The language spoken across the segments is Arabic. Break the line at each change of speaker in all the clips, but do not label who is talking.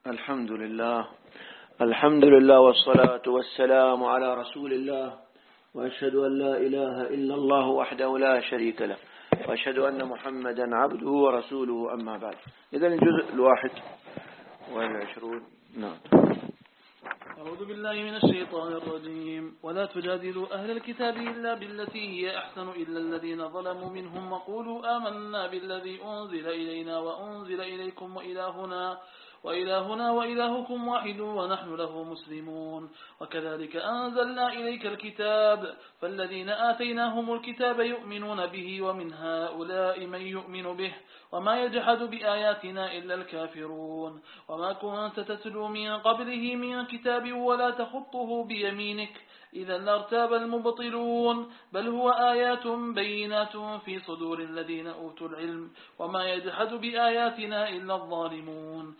الحمد لله والصلاة والسلام على رسول الله، وأشهد أن لا إله إلا الله وحده لا شريك له، وأشهد أن محمدا عبده ورسوله، أما بعد. إذن الجزء 21. نعم.
أعوذ بالله من الشيطان الرجيم. ولا تجادلوا أهل الكتاب إلا بالتي هي أحسن إلا الذين ظلموا منهم وقولوا آمنا بالذي أنزل إلينا وأنزل إليكم وإلهنا وإلهكم واحد ونحن له مسلمون. وكذلك أنزلنا إليك الكتاب فالذين آتيناهم الكتاب يؤمنون به ومن هؤلاء من يؤمن به وما يجحد بآياتنا إلا الكافرون. وما كنت تتلو من قبله من كتاب ولا تخطه بيمينك إذا لارتاب المبطلون، بل هو آيات بينات في صدور الذين أوتوا العلم وما يجحد بآياتنا إلا الظالمون.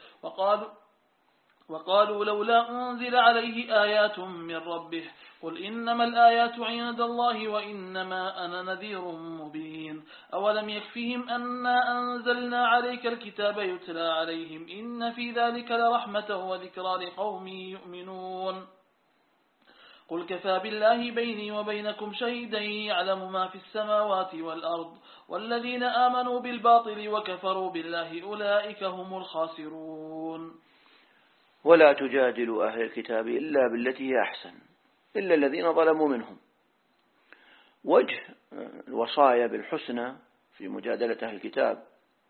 وقالوا لولا أنزل عليه آيات من ربه قل إنما الآيات عند الله وإنما أنا نذير مبين. أولم يكفهم أنا أنزلنا عليك الكتاب يتلى عليهم إن في ذلك لرحمة وذكرى لقوم يؤمنون. قل كفى بالله بيني وبينكم شهيدا يعلم ما في السماوات والأرض والذين آمنوا بالباطل وكفروا بالله أولئك هم الخاسرون.
ولا تجادلوا أهل الكتاب إلا بالتي هي أحسن إلا الذين ظلموا منهم. وجه الوصايا بالحسنى في مجادلة أهل الكتاب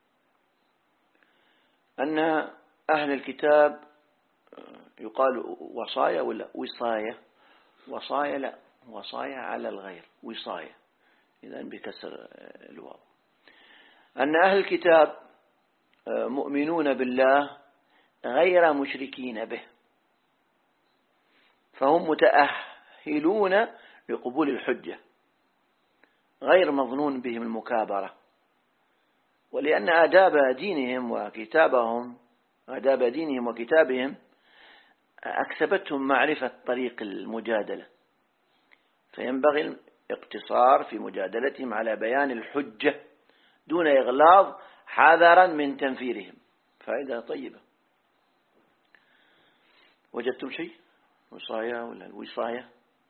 أن أهل الكتاب يقال وصايا ولا وصايا؟ وصايا لا، وصايا على الغير، وصايا إذن بكسر الواو. أن أهل الكتاب مؤمنون بالله غير مشركين به، فهم متأهلون لقبول الحجة غير مظنون بهم المكابرة، ولأن آداب دينهم وكتابهم أكسبتهم معرفة طريق المجادلة، فينبغي الاقتصار في مجادلتهم على بيان الحجة دون إغلاظ حذرا من تنفيرهم. فائدة طيبة. وجدتم شيء؟ وصايا ولا الوصاية؟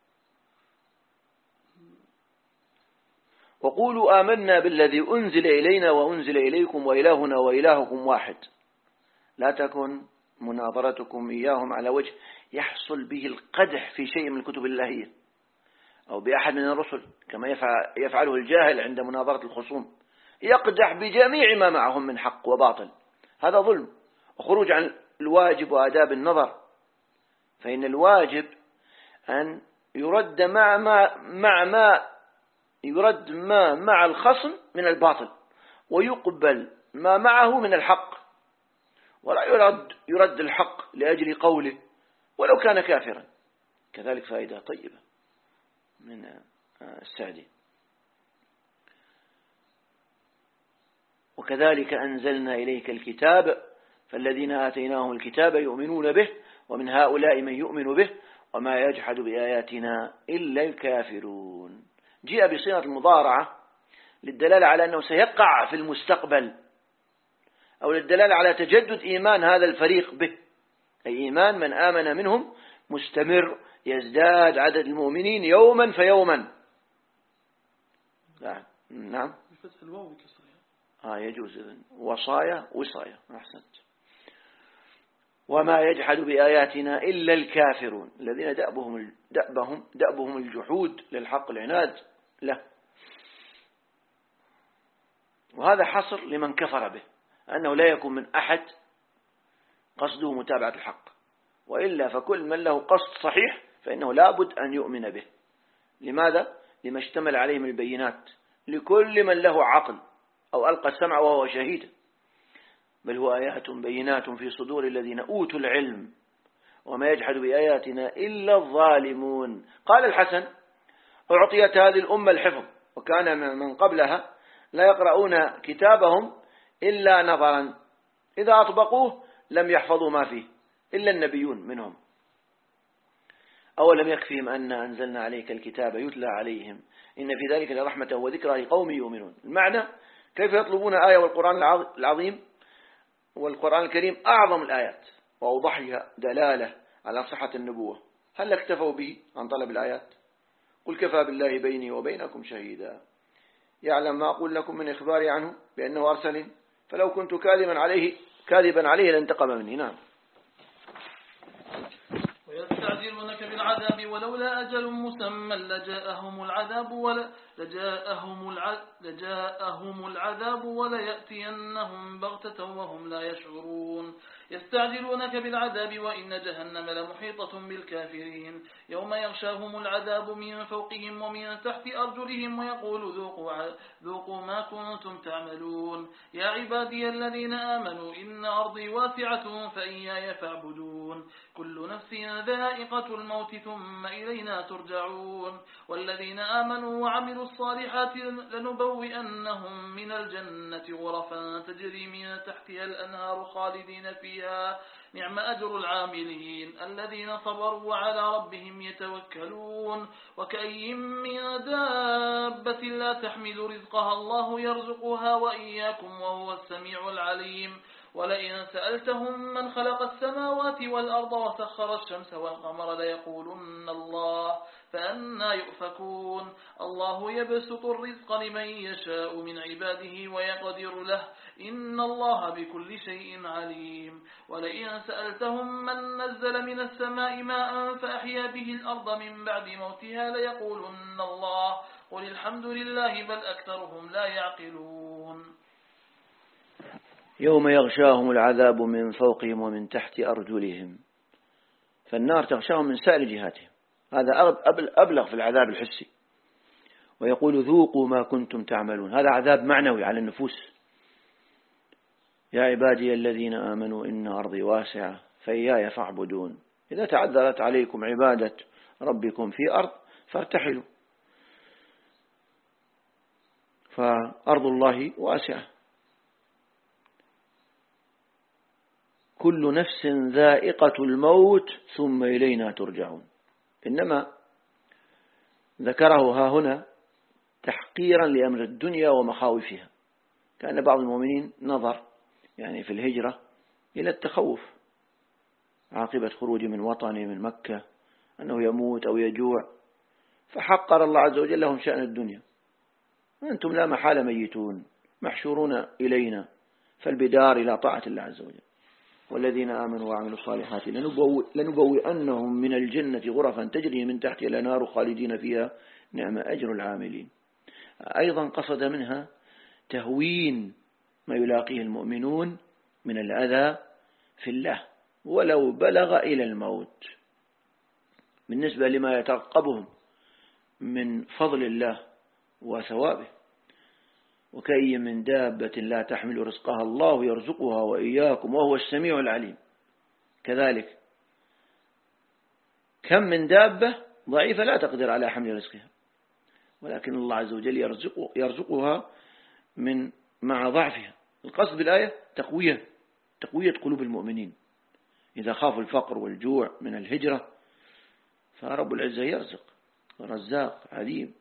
وقولوا آمنا بالذي أنزل إلينا وأنزل إليكم وإلهنا وإلهكم واحد. لا تكن مناظرتكم إياهم على وجه يحصل به القدح في شيء من الكتب الإلهية أو بأحد من الرسل كما يفعله الجاهل عند مناظرة الخصوم، يقدح بجميع ما معهم من حق وباطل. هذا ظلم وخروج عن الواجب وآداب النظر، فإن الواجب أن يرد ما مع الخصم من الباطل، ويقبل ما معه من الحق، ولا يرد الحق لأجل قوله ولو كان كافرا. كذلك فائدة طيبة من السعدي. وكذلك أنزلنا إليك الكتاب فالذين آتيناهم الكتاب يؤمنون به ومن هؤلاء من يؤمن به وما يجحد بآياتنا إلا الكافرون. جاء بصيغة المضارعة للدلالة على أنه سيقع في المستقبل، أو للدلالة على تجدد إيمان هذا الفريق به، أي إيمان من آمن منهم مستمر يزداد عدد المؤمنين يوما فيوما. نعم. يجوز إذن وصايا أحسنت. وما يجحد بآياتنا إلا الكافرون الذين دأبهم الجحود للحق، العناد له. وهذا حصر لمن كفر به، أنه لا يكون من أحد قصده متابعة الحق، وإلا فكل من له قصد صحيح فإنه لابد أن يؤمن به. لماذا؟ لما اشتمل عليه من البينات لكل من له عقل أو ألقى السمع وهو شهيد. بل هو آيات بينات في صدور الذين أوتوا العلم وما يجحد بآياتنا إلا الظالمون. قال الحسن: أعطيت هذه الأمة الحفظ وكان من قبلها لا يقرؤون كتابهم إلا نظرا، إذا أطبقوه لم يحفظوا ما فيه إلا النبيون منهم. أولم يكفيهم أن أنزلنا عليك الكتاب يتلى عليهم إن في ذلك لرحمة وذكرى لقوم يؤمنون. المعنى: كيف يطلبون آية والقرآن العظيم والقرآن الكريم أعظم الآيات وأوضحها دلالة على صحة النبوة، هل اكتفوا به عن طلب الآيات؟ قل كفى بالله بيني وبينكم شهيدا يعلم ما أقول لكم من إخباري عنه بأنه أرسلني فلو كنت كاذبا عليه لانتقم مني. نعم.
ويستعجلونك بالعذاب ولولا أجل مسمى لجاءهم العذاب وليأتينهم بغتة وهم لا يشعرون. يستعجلونك بالعذاب وإن جهنم لمحيطة بالكافرين يوم يغشاهم العذاب من فوقهم ومن تحت أرجلهم ويقول ذوقوا ما كنتم تعملون. يا عبادي الذين آمنوا إن أرضي واسعة فإياي فاعبدون. كل نفس ذائقة الموت ثم إلينا ترجعون. والذين آمنوا وعملوا الصالحات لنبوئنهم من الجنة غرفا تجري من تحتها الأنهار خالدين فيها نعم أجر العاملين الذين صبروا وعلى ربهم يتوكلون. وكأي من دابة لا تحمل رزقها الله يرزقها وإياكم وهو السميع العليم. ولئن سألتهم من خلق السماوات والأرض وسخر الشمس والقمر ليقولن الله فأنى يؤفكون. الله يبسط الرزق لمن يشاء من عباده ويقدر له إن الله بكل شيء عليم. ولئن سألتهم من نزل من السماء ماء فأحيا به الأرض من بعد موتها ليقولن الله قل الحمد لله بل أكثرهم لا يعقلون.
يوم يغشاهم العذاب من فوقهم ومن تحت أرجلهم، فالنار تغشاهم من سائر جهاتهم، هذا أبلغ في العذاب الحسي. ويقول ذوقوا ما كنتم تعملون، هذا عذاب معنوي على النفوس. يا عبادي الذين آمنوا إن أرضي واسعة فإياي فاعبدون. إذا تعذرت عليكم عبادة ربكم في أرض فارتحلوا، فأرض الله واسعة. كل نفس ذائقة الموت ثم إلينا ترجعون. إنما ذكره ها هنا تحقيرا لأمر الدنيا ومخاوفها. كان بعض المؤمنين نظر يعني في الهجرة إلى التخوف عاقبة خروجه من وطنه من مكة أنه يموت أو يجوع، فحقر الله عز وجل لهم شأن الدنيا. أنتم لا محال ميتون محشورون إلينا، فالبدار إلى طاعة الله عز وجل. والذين آمنوا وعملوا الصالحات لنبوئنهم من الجنة غرفا تجري من تحتها الأنهار خالدين فيها نعم أجر العاملين. أيضا قصد منها تهوين ما يلاقيه المؤمنون من الأذى في الله ولو بلغ إلى الموت، بالنسبة لما يترقبهم من فضل الله وثوابه. وكأي من دابة لا تحمل رزقها الله يرزقها وإياكم وهو السميع العليم. كذلك كم من دابة ضعيفة لا تقدر على حمل رزقها، ولكن الله عز وجل يرزقها مع ضعفها. القصد بالآية تقوية قلوب المؤمنين إذا خافوا الفقر والجوع من الهجرة، فرب العزة يرزق رزاق عليم.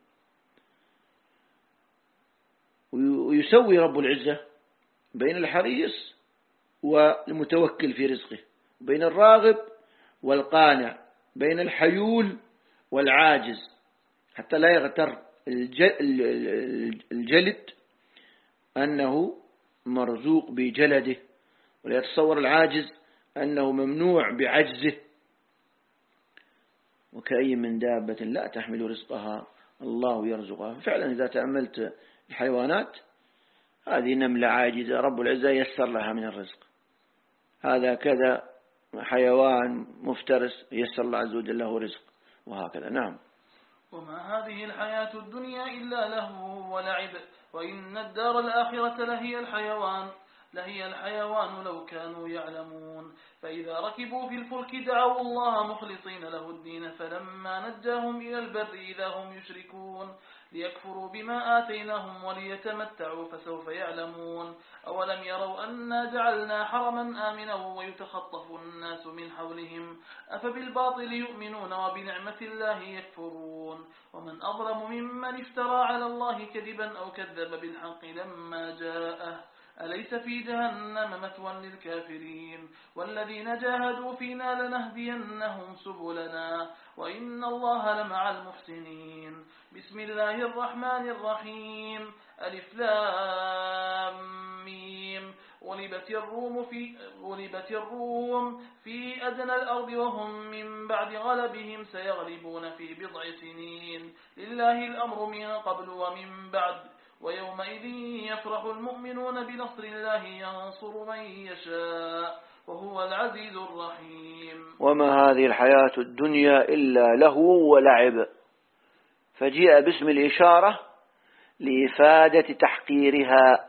ويسوي رب العزة بين الحريص والمتوكل في رزقه، بين الراغب والقانع، بين الحيول والعاجز، حتى لا يغتر الجلد أنه مرزوق بجلده، ولا يتصور العاجز أنه ممنوع بعجزه. وكأي من دابة لا تحمل رزقها الله يرزقها. فعلا إذا تأملت الحيوانات، هذه نملة عاجزة رب العزة يسر لها من الرزق، هذا كذا حيوان مفترس يسر الله عز وجل له رزق، وهكذا. نعم.
وما هذه الحياة الدنيا إلا لهو ولعب وإن الدار الآخرة لهي الحيوان لو كانوا يعلمون. فإذا ركبوا في الفلك دعوا الله مخلصين له الدين فلما نجاهم إلى البر إذا هم يشركون ليكفروا بما آتيناهم وليتمتعوا فسوف يعلمون. أولم يروا أنا جعلنا حرما آمنا ويتخطف الناس من حولهم أفبالباطل يؤمنون وبنعمة الله يكفرون. ومن أظلم ممن افترى على الله كذبا أو كذب بالحق لما جاءه أليس في جهنم مثوى للكافرين والذين جاهدوا فينا لنهدينهم سبلنا وإن الله لمع المحسنين. بسم الله الرحمن الرحيم. ألف لام ميم. غلبت الروم في أدنى الأرض وهم من بعد غلبهم سيغلبون في بضع سنين. لله الأمر من قبل ومن بعد ويومئذ يفرح المؤمنون بنصر الله ينصر من يشاء وهو العزيز الرحيم.
وما هذه الحياة الدنيا إلا لهو ولعب، فجيء باسم الإشارة لإفادة تحقيرها.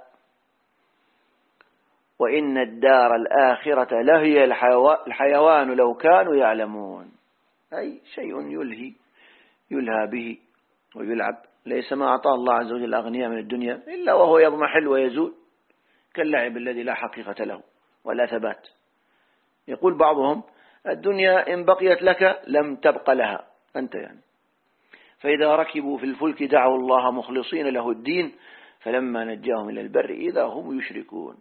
وإن الدار الآخرة لهي الحيوان لو كانوا يعلمون، أي شيء يلهى به ويلعب. ليس ما أعطاه الله عز وجل الأغنياء من الدنيا إلا وهو يضمحل ويزول كاللعب الذي لا حقيقة له ولا ثبات. يقول بعضهم الدنيا إن بقيت لك لم تبق لها أنت يعني. فإذا ركبوا في الفلك دعوا الله مخلصين له الدين فلما نجاهم إلى البر إذا هم يشركون.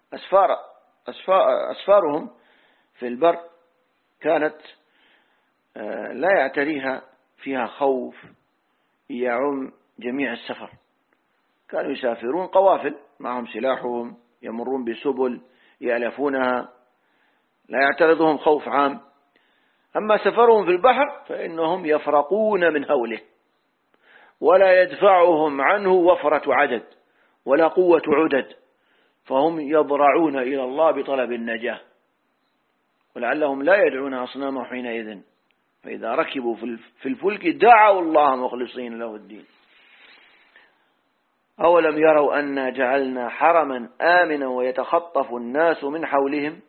أسفارهم في البر كانت لا يعتريها فيها خوف يعم جميع السفر. كانوا يسافرون قوافل معهم سلاحهم، يمرون بسبل يألفونها، لا يعترضهم خوف عام. أما سفرهم في البحر فإنهم يفرقون من هوله ولا يدفعهم عنه وفرة عدد ولا قوة عدد، فهم يضرعون إلى الله بطلب النجاة، ولعلهم لا يدعون أصنامه حينئذ. فإذا ركبوا في الفلك دعوا الله مخلصين له الدين. أولم يروا أن جعلنا حرما آمنا ويتخطف الناس من حولهم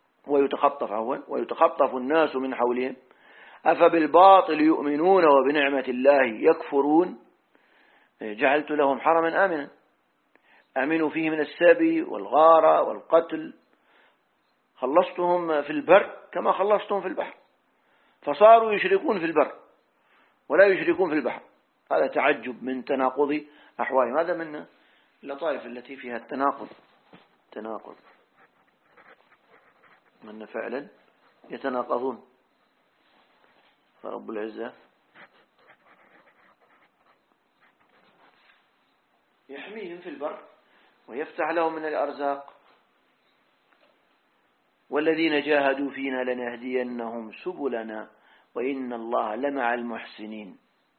ويتخطف الناس من حولهم أفبالباطل يؤمنون وبنعمة الله يكفرون. جعلت لهم حرما آمنا أمنوا فيه من السبي والغارة والقتل، خلصتهم في البر كما خلصتهم في البحر، فصاروا يشركون في البر ولا يشركون في البحر. هذا تعجب من تناقض أحوالهم. هذا من اللطائف التي فيها التناقض من فعلا يتناقضون. فرب العزة يحميهم في البر ويفتح لهم من الأرزاق. والذين جاهدوا فينا لنهدينهم سبلنا وإن الله لمع المحسنين.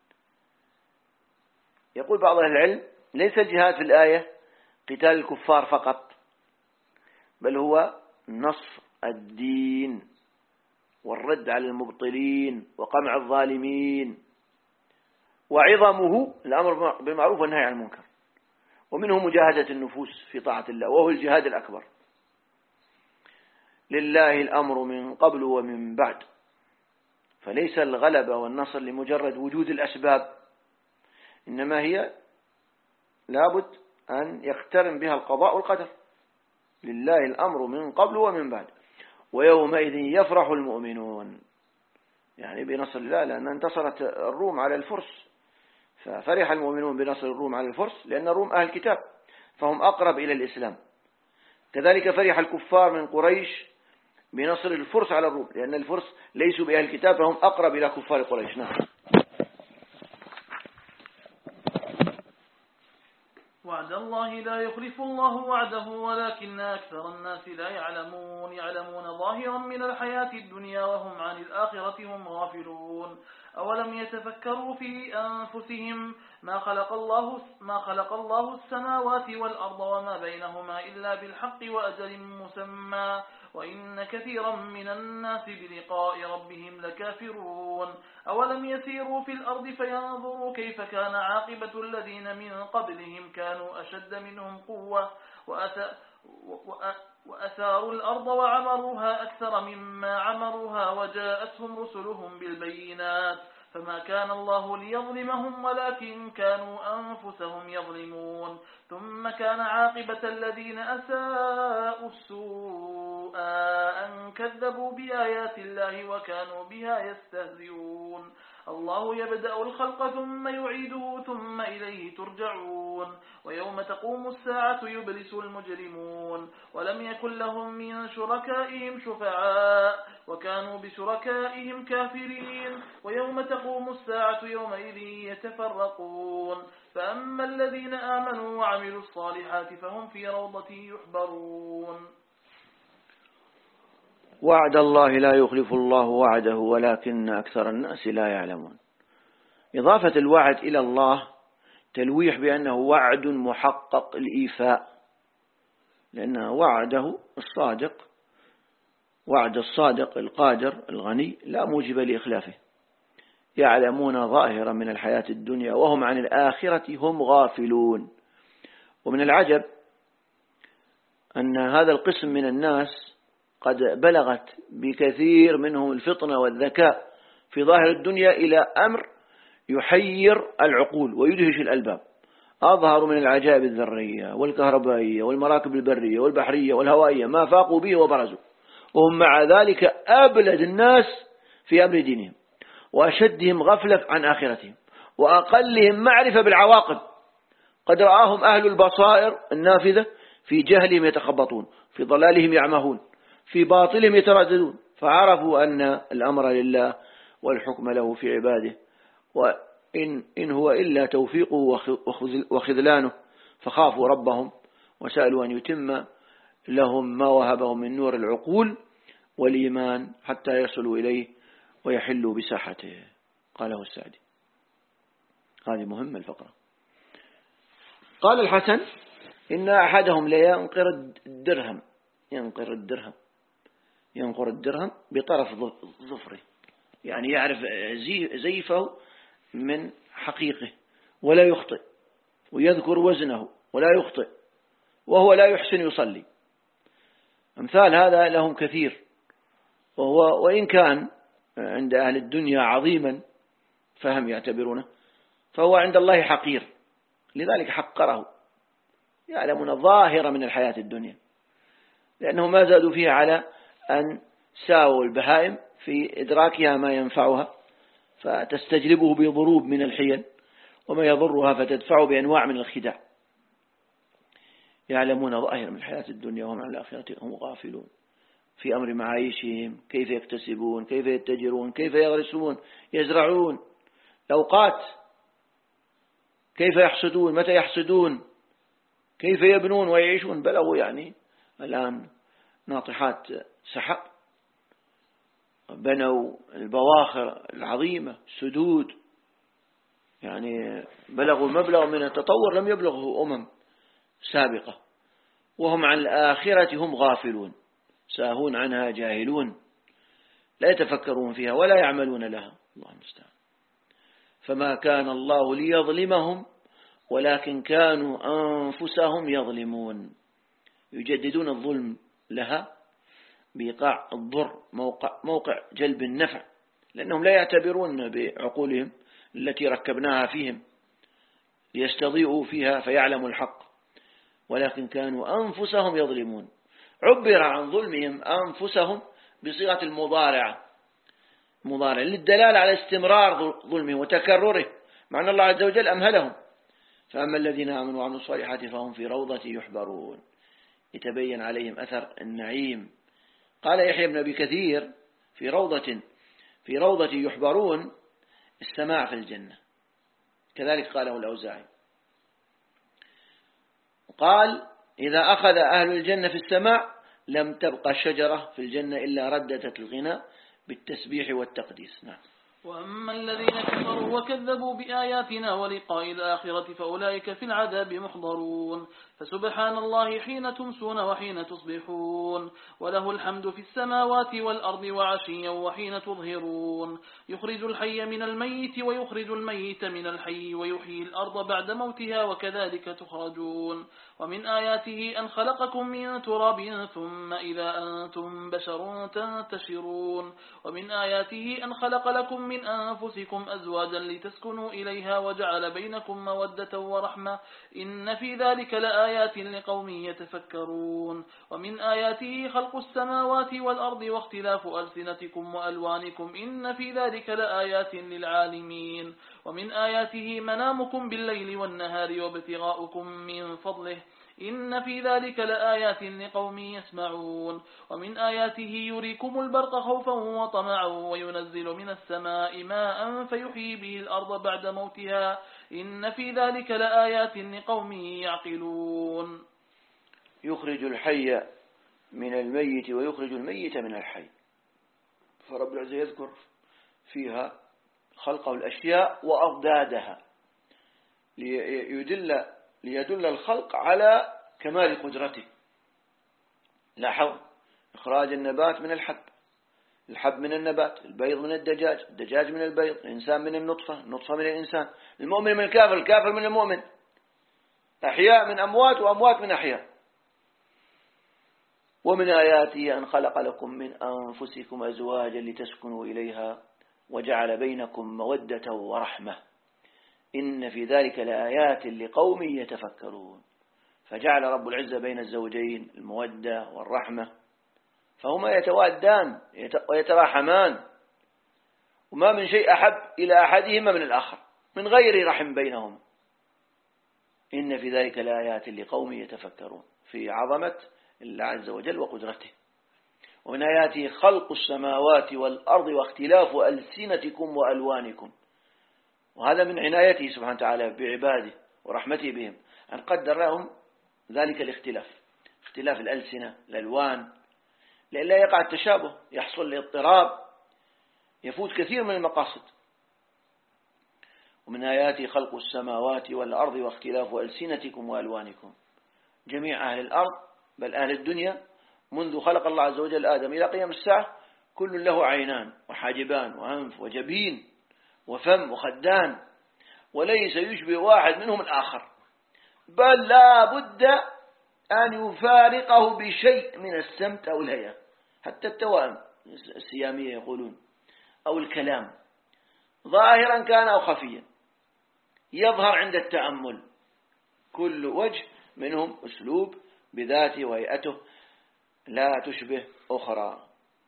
يقول بعض أهل العلم ليس الجهاد في الآية قتال الكفار فقط، بل هو نصر الدين والرد على المبطلين وقمع الظالمين، وعظمه الأمر بالمعروف والنهي عن المنكر، ومنه مجاهدة النفوس في طاعة الله وهو الجهاد الأكبر. لله الأمر من قبل ومن بعد، فليس الغلبة والنصر لمجرد وجود الأسباب، إنما هي لابد أن يقترن بها القضاء والقدر. لله الأمر من قبل ومن بعد ويومئذ يفرح المؤمنون، يعني بنصر الله، لأن انتصرت الروم على الفرس، ففرح المؤمنون بنصر الروم على الفرس لأن الروم أهل الكتاب فهم أقرب إلى الإسلام. كذلك فرح الكفار من قريش بنصر الفرس على الروم لأن الفرس ليسوا بأهل الكتاب فهم أقرب إلى كفار قريش. نعم.
وعد الله لا يخلف الله وعده ولكن أكثر الناس لا يعلمون ظاهرا من الحياة الدنيا وهم عن الآخرة هم غافلون. أولم يتفكروا في أنفسهم ما خلق الله السماوات والأرض وما بينهما إلا بالحق وأجل مسمى وإن كثيرا من الناس بلقاء ربهم لكافرون. أولم يسيروا في الأرض فينظروا كيف كان عاقبة الذين من قبلهم كانوا أشد منهم قوة وأثاروا الأرض وعمروها أكثر مما عمروها وجاءتهم رسلهم بالبينات فما كان الله ليظلمهم ولكن كانوا أنفسهم يظلمون. ثم كان عاقبة الذين أساءوا السوء أن كذبوا بآيات الله وكانوا بها يستهزئون. الله يبدأ الخلق ثم يعيده ثم إليه ترجعون. ويوم تقوم الساعة يبلس المجرمون ولم يكن لهم من شركائهم شفعاء وكانوا بشركائهم كافرين. ويوم تقوم الساعة يومئذ يتفرقون. فأما الذين آمنوا وعملوا الصالحات فهم في روضة يحبرون.
وعد الله لا يخلف الله وعده ولكن أكثر الناس لا يعلمون. إضافة الوعد إلى الله تلويح بأنه وعد محقق الإيفاء، لأن وعده الصادق، وعد الصادق القادر الغني لا موجب لإخلافه. يعلمون ظاهرا من الحياة الدنيا وهم عن الآخرة هم غافلون. ومن العجب أن هذا القسم من الناس قد بلغت بكثير منهم الفطنة والذكاء في ظاهر الدنيا إلى أمر يحير العقول ويدهش الألباب. أظهر من العجائب الذرية والكهربائية والمراكب البرية والبحرية والهوائية ما فاقوا به وبرزوا، وهم مع ذلك أبلد الناس في أمر دينهم وأشدهم غفلة عن آخرتهم وأقلهم معرفة بالعواقب. قد رآهم أهل البصائر النافذة في جهلهم يتخبطون، في ضلالهم يعمهون، في باطلهم يترددون، فعرفوا أن الأمر لله والحكم له في عباده، وإن هو إلا توفيقه وخذلانه، فخافوا ربهم وسألوا أن يتم لهم ما وهبهم من نور العقول والإيمان حتى يصلوا إليه ويحلوا بساحته. قاله السعدي. هذه مهمة الفقرة. قال الحسن إن أحدهم لينقر الدرهم، ينقر الدرهم بطرف ظفره، يعني يعرف زيفه من حقيقه ولا يخطئ، ويذكر وزنه ولا يخطئ، وهو لا يحسن يصلي. أمثال هذا لهم كثير، وإن كان عند أهل الدنيا عظيما فهم يعتبرونه، فهو عند الله حقير، لذلك حقره. يعلمون ظاهرة من الحياة الدنيا، لأنه ما زادوا فيها على أن ساووا البهائم في إدراكها ما ينفعها فتستجلبه بضروب من الحيل، وما يضرها فتدفعه بأنواع من الخداع. يعلمون ظاهرة من الحياة الدنيا وهم عن الآخرة هم غافلون. في أمر معايشهم، كيف يكتسبون، كيف يتجرون، كيف يغرسون، يزرعون، الأوقات، كيف يحصدون، متى يحصدون، كيف يبنون ويعيشون. بلغوا يعني الآن ناطحات سحاب، بنوا البواخر العظيمة، سدود، يعني بلغوا مبلغ من التطور لم يبلغه سابقة، وهم عن الآخرة هم غافلون، ساهون عنها جاهلون، لا يتفكرون فيها ولا يعملون لها. الله المستعان. فما كان الله ليظلمهم ولكن كانوا أنفسهم يظلمون. يجددون الظلم لها بإيقاع الضر موقع جلب النفع، لأنهم لا يعتبرون بعقولهم التي ركبناها فيهم ليستضيئوا فيها فيعلموا الحق، ولكن كانوا أنفسهم يظلمون. عبر عن ظلمهم أنفسهم بصيغة المضارعة للدلالة على استمرار ظلمهم وتكرره، مع أن الله عز وجل أمهلهم. فأما الذين آمنوا وعملوا الصالحات فهم في روضة يحبرون، يتبين عليهم أثر النعيم. قال يحيى بن أبي كثير في روضة يحبرون السماع في الجنة، كذلك قاله الأوزاعي. قال إذا أخذ أهل الجنة في السماع لم تبقى شجرة في الجنة إلا رددت الغناء بالتسبيح والتقديس. نعم.
وأما الذين كفروا وكذبوا بآياتنا ولقاء الآخرة فأولئك في العذاب محضرون. فسبحان الله حين تمسون وحين تصبحون، وله الحمد في السماوات والأرض وعشيا وحين تظهرون. يخرج الحي من الميت ويخرج الميت من الحي ويحيي الأرض بعد موتها وكذلك تخرجون. ومن آياته أن خلقكم من تراب ثم إذا أنتم بشر تنتشرون. ومن آياته أن خلق لكم من أنفسكم أزواجا لتسكنوا إليها وجعل بينكم مودة ورحمة إن في ذلك لآيات لآيات لقوم يتفكرون. ومن آياته خلق السماوات والأرض واختلاف ألسنتكم وألوانكم إن في ذلك لآيات للعالمين. ومن آياته منامكم بالليل والنهار وابتغاؤكم من فضله إن في ذلك لآيات لقوم يسمعون. ومن آياته يريكم البرق خوفا وطمعا وينزل من السماء ماء فيحيي به الأرض بعد موتها إن في ذلك لآيات لقوم يعقلون.
يخرج الحي من الميت ويخرج الميت من الحي. فرب العزة يذكر فيها خلقه الأشياء وأضدادها ليدل الخلق على كمال قدرته. لاحظ إخراج النبات من الحب من النبات، البيض من الدجاج، الدجاج من البيض، الإنسان من النطفة، النطفة من الإنسان، المؤمن من الكافر، الكافر من المؤمن، أحياء من أموات وأموات من أحياء. ومن آياته أن خلق لكم من أنفسكم أزواجا لتسكنوا إليها وجعل بينكم مودة ورحمة إن في ذلك لآيات لقوم يتفكرون. فجعل رب العزة بين الزوجين المودة والرحمة، فهما يتوادان ويتراحمان، وما من شيء أحب إلى أحدهما من الآخر من غير رحم بينهم. إن في ذلك لآيات لقوم يتفكرون في عظمة الله عز وجل وقدرته. ومن آياته خلق السماوات والأرض واختلاف ألسنتكم وألوانكم. وهذا من عنايته سبحانه وتعالى بعباده ورحمته بهم أن قدر لهم ذلك الاختلاف، اختلاف الألسنة الألوان، لئلا يقع التشابه، يحصل الاضطراب، يفوت كثير من المقاصد. ومن آياته خلق السماوات والأرض واختلاف ألسنتكم وألوانكم. جميع أهل الأرض بل أهل الدنيا منذ خلق الله عز وجل آدم إلى قيام الساعة كل له عينان وحاجبان وأنف وجبين وفم وخدان، وليس يشبه واحد منهم الآخر، بل لا بد أن يفارقه بشيء من السمت أو الهيئة. حتى التوائم السيامية يقولون أو الكلام ظاهرا كان أو خفيا يظهر عند التأمل، كل وجه منهم أسلوب بذاته وهيئته لا تشبه أخرى.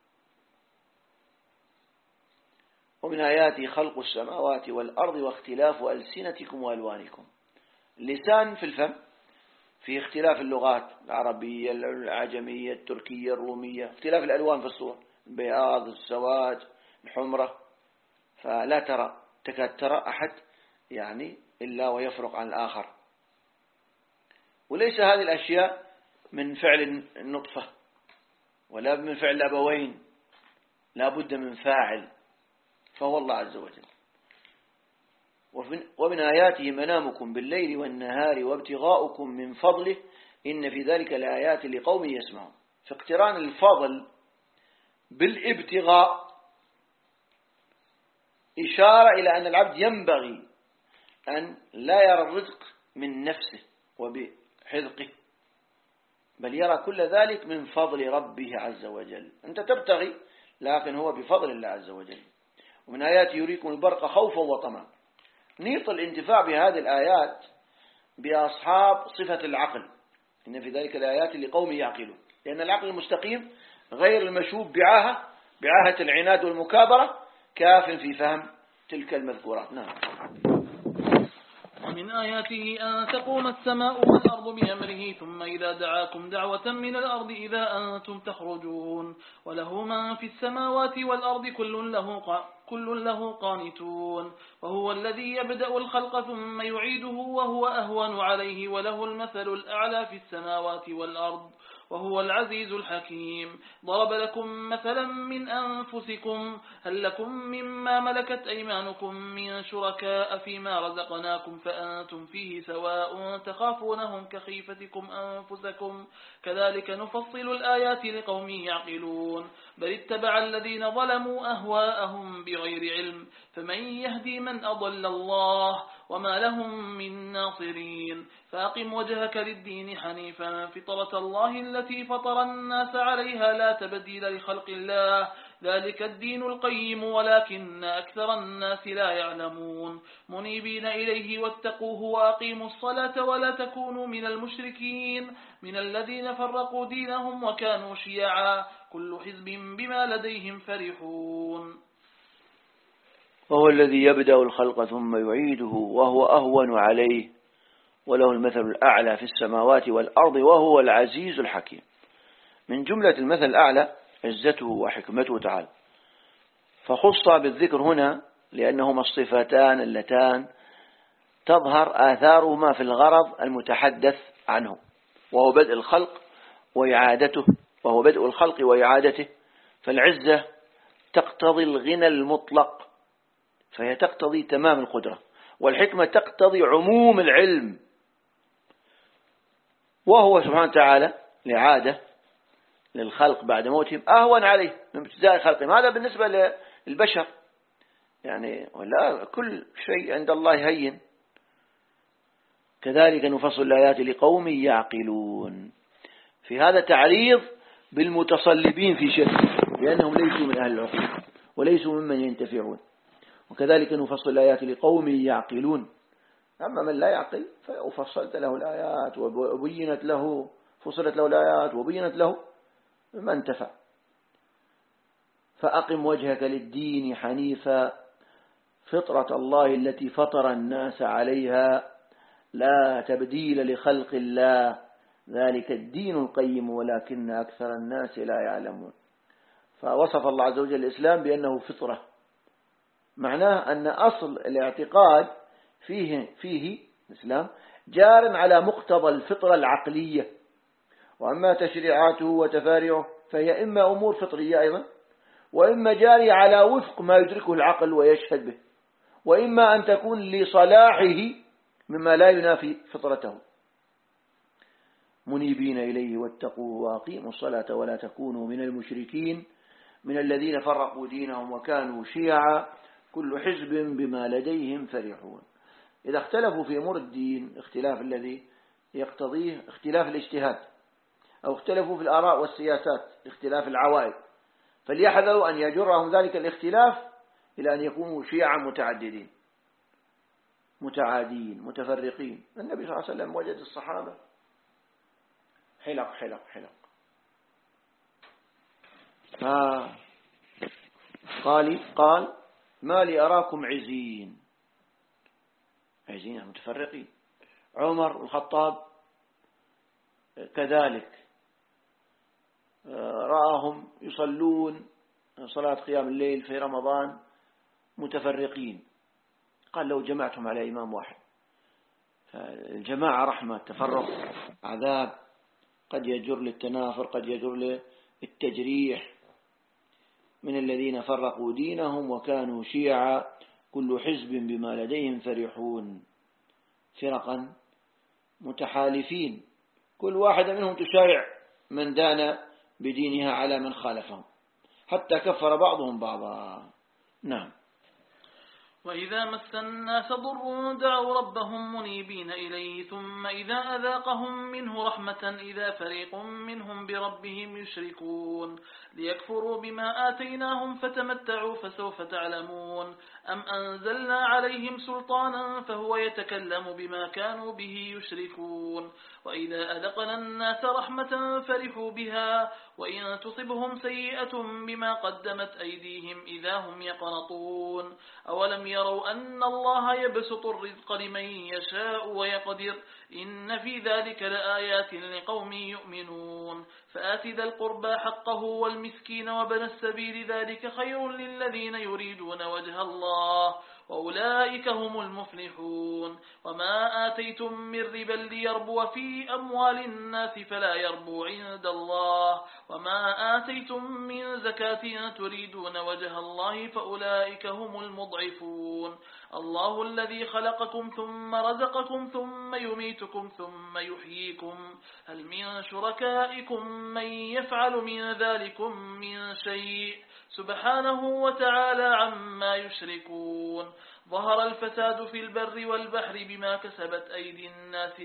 ومن آياته خلق السماوات والأرض واختلاف ألسنتكم وألوانكم. اللسان في الفم في اختلاف اللغات العربية العجمية التركية الرومية، اختلاف الألوان في الصور، البياض السواد الحمرة، فلا تكاد ترى أحد يعني إلا ويفرق عن الآخر. وليس هذه الأشياء من فعل النطفة ولا من فعل الأبوين، لا بد من فاعل فهو الله عز وجل. ومن آياته منامكم بالليل والنهار وابتغاؤكم من فضله إن في ذلك لآيات لقوم يسمعون. فاقتران الفضل بالابتغاء إشارة إلى أن العبد ينبغي أن لا يرى الرزق من نفسه وبحذقه، بل يرى كل ذلك من فضل ربه عز وجل. أنت تبتغي لكن هو بفضل الله عز وجل. ومن آيات يريكم البرق خوفا وطمعا. نيط الانتفاع بهذه الآيات بأصحاب صفة العقل، إن في ذلك الآيات لقوم يعقلون، لأن العقل المستقيم غير المشوب بعاهة العناد والمكابرة كاف في فهم تلك المذكورات. نعم.
ومن آياته أن تقوم السماء والأرض بأمره ثم إذا دعاكم دعوة من الأرض إذا أنتم تخرجون وله من في السماوات والأرض كل له قانتون وهو الذي يبدأ الخلق ثم يعيده وهو أهون عليه وله المثل الأعلى في السماوات والأرض وهو العزيز الحكيم. ضرب لكم مثلا من أنفسكم هل لكم مما ملكت أيمانكم من شركاء فيما رزقناكم فأنتم فيه سواء تخافونهم كخيفتكم أنفسكم كذلك نفصل الآيات لقوم يعقلون. بل اتبع الذين ظلموا أهواءهم بغير علم فمن يهدي من أضل الله وما لهم من ناصرين. فأقم وجهك للدين حنيفا فطرة الله التي فطر الناس عليها لا تبديل لخلق الله ذلك الدين القيم ولكن أكثر الناس لا يعلمون منيبين إليه واتقوه وأقيموا الصلاة ولا تكونوا من المشركين من الذين فرقوا دينهم وكانوا شيعا كل حزب بما لديهم فرحون
وهو الذي يبدأ الخلق ثم يعيده وهو أهون عليه وله المثل الأعلى في السماوات والأرض وهو العزيز الحكيم. من جملة المثل الأعلى عزته وحكمته تعالى، فخص بالذكر هنا لأنهما الصفتان اللتان تظهر آثارهما في الغرض المتحدث عنه وهو بدء الخلق وإعادته. فالعزة تقتضي الغنى المطلق فهي تقتضي تمام القدرة، والحكمة تقتضي عموم العلم، وهو سبحانه وتعالى لعادة للخلق بعد موتهم أهون عليه من ابتداء خلقهم. هذا بالنسبة للبشر يعني، ولا كل شيء عند الله هين. كذلك نفصل الآيات لقوم يعقلون. في هذا تعريض بالمتصلبين في شرك لأنهم ليسوا من أهل العقل وليسوا ممن ينتفعون. وكذلك نفصل الآيات لقوم يعقلون. أما من لا يعقل ففصلت له الآيات وبينت له، فصلت له الآيات وبينت له ما انتفع. فأقم وجهك للدين حنيفا فطرة الله التي فطر الناس عليها لا تبديل لخلق الله ذلك الدين القيم ولكن أكثر الناس لا يعلمون. فوصف الله عز وجل الإسلام بأنه فطرة، معناه أن أصل الاعتقاد فيه الإسلام جار على مقتضى الفطرة العقلية، وأما تشريعاته وتفارعه فهي إما أمور فطرية أيضا، وإما جاري على وفق ما يدركه العقل ويشهد به، وإما أن تكون لصلاحه مما لا ينافي فطرته. منيبين إليه واتقوه وأقيموا الصلاة ولا تكونوا من المشركين من الذين فرقوا دينهم وكانوا شيعا كل حزب بما لديهم فرحون. إذا اختلفوا في أمور الدين اختلاف الذي يقتضيه اختلاف الاجتهاد، أو اختلفوا في الآراء والسياسات اختلاف العوائد، فليحذروا أن يجرهم ذلك الاختلاف إلى أن يكونوا شيعا متعددين متعادين متفرقين. النبي صلى الله عليه وسلم وجد الصحابة حلق حلق حلق، قال ما لي أراكم عزين متفرقين. عمر الخطاب كذلك رآهم يصلون صلاة قيام الليل في رمضان متفرقين، قال لو جمعتهم على إمام واحد. فالجماعة رحمة، التفرق عذاب، قد يجر للتنافر قد يجر للتجريح. من الذين فرقوا دينهم وكانوا شيعا كل حزب بما لديهم فرحون. فرقا متحالفين كل واحد منهم تشايع من دان بدينها على من خالفهم حتى كفر بعضهم بعضا. نعم.
وإذا مس الناس ضر دعوا ربهم منيبين إليه ثم إذا أذاقهم منه رحمة إذا فريق منهم بربهم يشركون ليكفروا بما آتيناهم فتمتعوا فسوف تعلمون أم أنزلنا عليهم سلطانا فهو يتكلم بما كانوا به يشركون وإذا أذقنا الناس رحمة فرحوا بها وإن تصبهم سيئة بما قدمت أيديهم إذا هم يقنطون أولم يروا أن الله يبسط الرزق لمن يشاء ويقدر إن في ذلك لآيات لقوم يؤمنون فآت ذا القربى حقه والمسكين وابن السبيل ذلك خير للذين يريدون وجه الله وأولئك هم المفلحون وما آتيتم من ربا ليربو في أموال الناس فلا يربو عند الله وما آتيتم من زكاة تريدون وجه الله فأولئك هم المضعفون الله الذي خلقكم ثم رزقكم ثم يميتكم ثم يحييكم هل من شركائكم من يفعل من ذلكم من شيء سبحانه وتعالى عما يشركون ظهر الفساد في البر والبحر بما كسبت أيدي الناس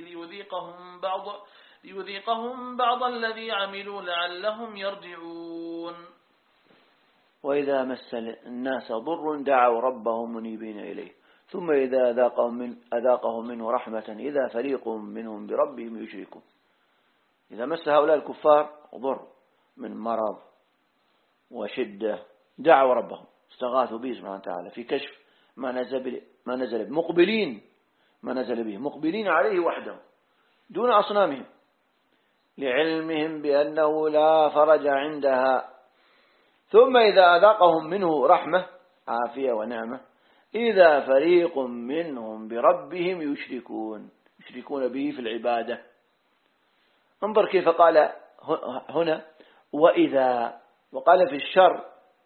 ليذيقهم بعض الذي عملوا لعلهم يرجعون.
وإذا مس الناس ضر دعوا ربهم منيبين إليه ثم إذا أذاقهم منه رحمة إذا فريق منهم بربهم يشركون. إذا مس هؤلاء الكفار ضر من مرض وشدة دعوا ربهم، استغاثوا به سبحانه وتعالى في كشف ما نزل به، مقبلين ما نزل به، مقبلين عليه وحده دون أصنامهم، لعلمهم بأنه لا فرج عندها. ثم إذا أذاقهم منه رحمة عافية ونعمة إذا فريق منهم بربهم يشركون به في العبادة. انظر كيف قال هنا وإذا، وقال في الشر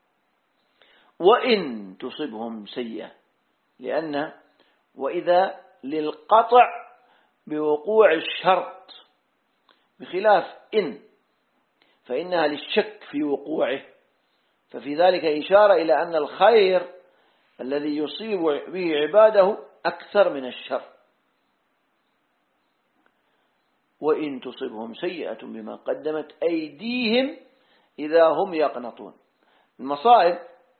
وإن تصبهم سيئة، لأن وإذا للقطع بوقوع الشرط، بخلاف إن فإنها للشك في وقوعه، ففي ذلك إشارة إلى أن الخير الذي يصيب به عباده أكثر من الشر. وإن تصبهم سيئة بما قدمت أيديهم إذا هم يقنطون. المصائب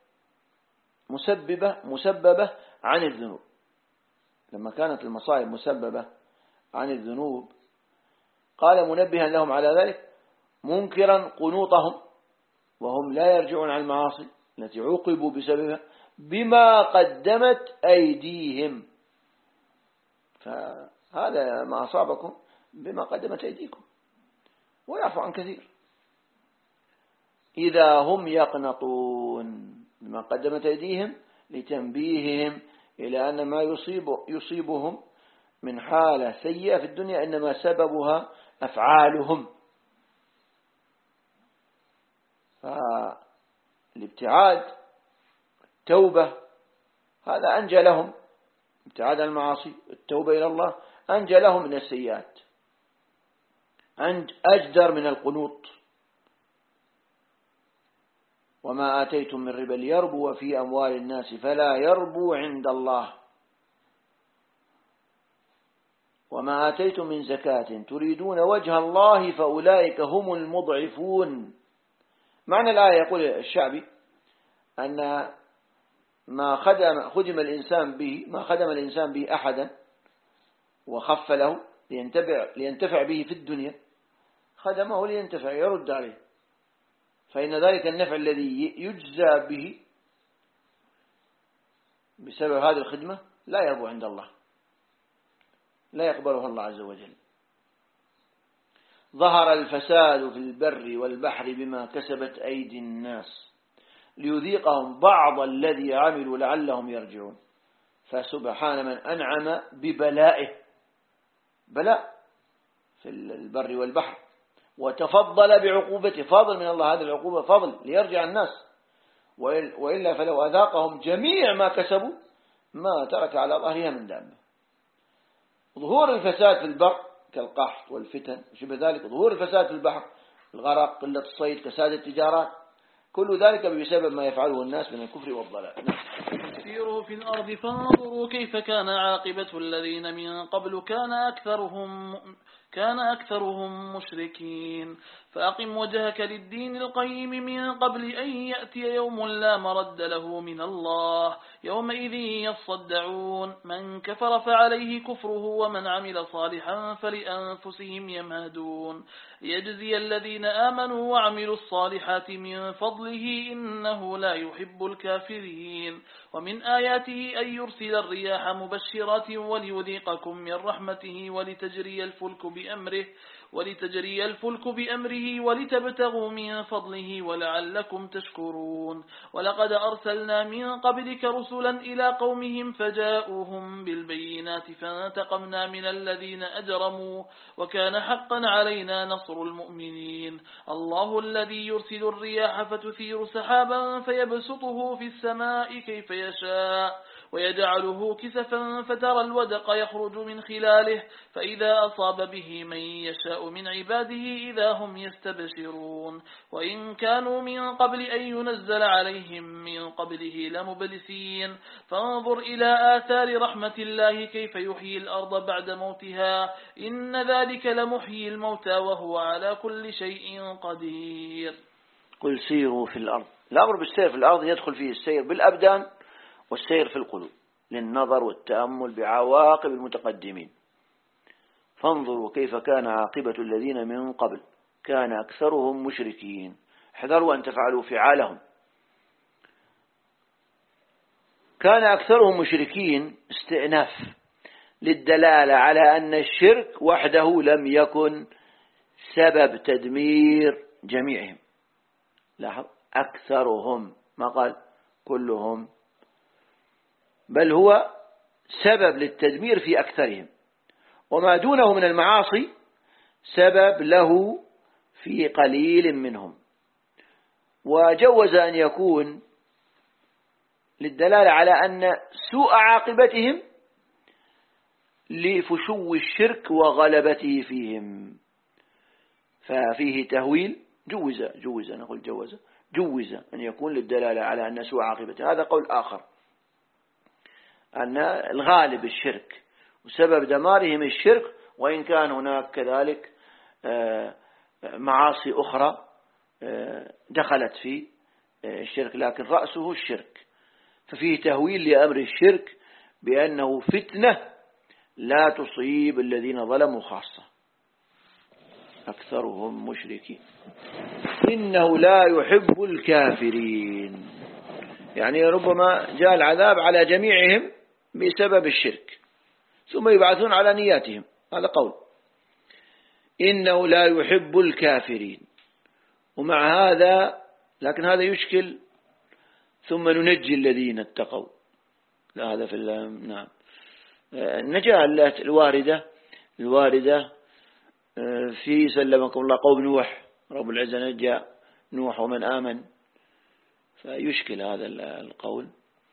مسببة عن الذنوب، لما كانت المصائب مسببة عن الذنوب قال منبها لهم على ذلك منكرا قنوطهم وهم لا يرجعون عن المعاصي التي عوقبوا بسببها بما قدمت أيديهم، فهذا ما أصابكم بما قدمت أيديكم ويعفو عن كثير. إذا هم يقنطون بما قدمت أيديهم لتنبيههم إلى أن ما يصيبهم من حالة سيئة في الدنيا إنما سببها أفعالهم. فالابتعاد التوبة هذا أنجى لهم، ابتعاد عن المعاصي التوبة إلى الله أنجى لهم من السيئات، أجدر من القنوط. وما آتيتم من ربا ليربو في أموال الناس فلا يربو عند الله وما آتيتم من زكاة تريدون وجه الله فأولئك هم المضعفون. معنى الآية يقول الشعبي أن ما خدم الإنسان به أحدا وخف له لينتفع به في الدنيا خدمه لينتفع يرد عليه، فإن ذلك النفع الذي يجزى به بسبب هذه الخدمة لا يربو عند الله، لا يقبله الله عز وجل. ظهر الفساد في البر والبحر بما كسبت أيدي الناس ليذيقهم بعض الذي عملوا لعلهم يرجعون. فسبحان من أنعم ببلائه، بلاء في البر والبحر، وتفضل بعقوبته، فضل من الله، هذه العقوبة فضل ليرجع الناس، وإلا فلو أذاقهم جميع ما كسبوا ما ترك على ظهرها من دابة. ظهور الفساد في البر كالقحط والفتن وشبه ذلك، ظهور الفساد في البحر الغرق قلة الصيد كساد التجارات، كل ذلك بسبب ما يفعله الناس من الكفر والضلال.
سيروا في الأرض فانظروا كيف كان عاقبة الذين من قبل كان أكثرهم مشركين. فأقم وجهك للدين القيم من قبل أن يأتي يوم لا مرد له من الله يومئذ يصدعون. من كفر فعليه كفره ومن عمل صالحا فلأنفسهم يمهدون ليجزي الذين آمنوا وعملوا الصالحات من فضله إنه لا يحب الكافرين. ومن آياته أن يرسل الرياح مبشرات وليذيقكم من رحمته ولتجري الفلك بأمره ولتبتغوا من فضله ولعلكم تشكرون. ولقد أرسلنا من قبلك رسلا إلى قومهم فجاءوهم بالبينات فانتقمنا من الذين أجرموا وكان حقا علينا نصر المؤمنين. الله الذي يرسل الرياح فتثير سحابا فيبسطه في السماء كيف يشاء ويجعله كسفا فترى الودق يخرج من خلاله فإذا أصاب به من يشاء من عباده إذا هم يستبشرون. وإن كانوا من قبل أن ينزل عليهم من قبله لمبلسين. فانظر إلى آثار رحمة الله كيف يحيي الأرض بعد موتها إن ذلك لمحيي الموتى وهو على كل شيء قدير.
قل سيروا في الأرض الأمر بالسير في الأرض يدخل فيه السير بالأبدان والسير في القلوب للنظر والتأمل بعواقب المتقدمين. فانظروا كيف كان عاقبة الذين من قبل كان أكثرهم مشركين. احذروا أن تفعلوا فعالهم. كان أكثرهم مشركين استئناف للدلالة على أن الشرك وحده لم يكن سبب تدمير جميعهم. لاحظ أكثرهم، ما قال كلهم، بل هو سبب للتدمير في أكثرهم، وما دونه من المعاصي سبب له في قليل منهم. وجوز أن يكون للدلالة على أن سوء عاقبتهم لفشو الشرك وغلبته فيهم، ففيه تهويل. جوز أن يكون للدلالة على أن سوء عاقبته. هذا قول آخر، أن الغالب الشرك وسبب دمارهم الشرك، وإن كان هناك كذلك معاصي أخرى دخلت في الشرك، لكن رأسه الشرك. ففيه تهويل لأمر الشرك بأنه فتنة لا تصيب الذين ظلموا خاصة. أكثرهم مشركين إنه لا يحب الكافرين، يعني ربما جاء العذاب على جميعهم بسبب الشرك ثم يبعثون على نياتهم. هذا قول إنه لا يحب الكافرين. ومع هذا لكن هذا يشكل ثم ننجي الذين اتقوا. لا هذا في نعم النجاة الواردة في سلمكم الله قوم نوح، رب العزة نجى نوح ومن آمن. فيشكل هذا القول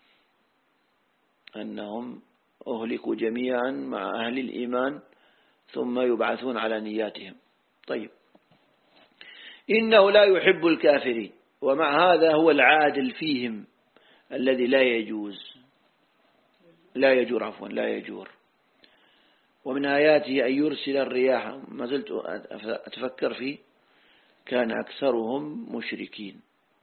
أنهم أهلكوا جميعا مع أهل الإيمان ثم يبعثون على نياتهم. طيب، إنه لا يحب الكافرين، ومع هذا هو العادل فيهم الذي لا يجور. ومن آياته أن يرسل الرياح. ما زلت أتفكر فيه. كان أكثرهم مشركين.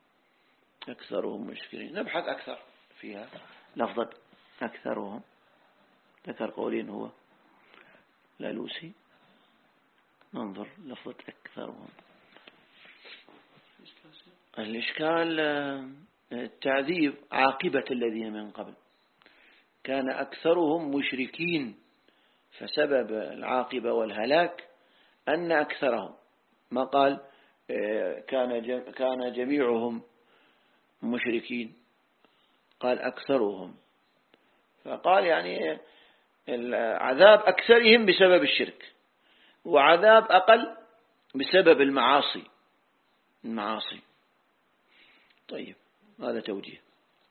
نبحث أكثر فيها. لفظة أكثرهم ذكر قولين هو لالوسي. ننظر لفظة أكثرهم. الإشكال التعذيب عاقبة الذين من قبل. كان أكثرهم مشركين، فسبب العاقبة والهلاك أن أكثرهم. ما قال كان جميعهم مشركين، قال أكثرهم. فقال يعني العذاب أكثرهم بسبب الشرك، وعذاب أقل بسبب المعاصي. طيب، هذا توجيه.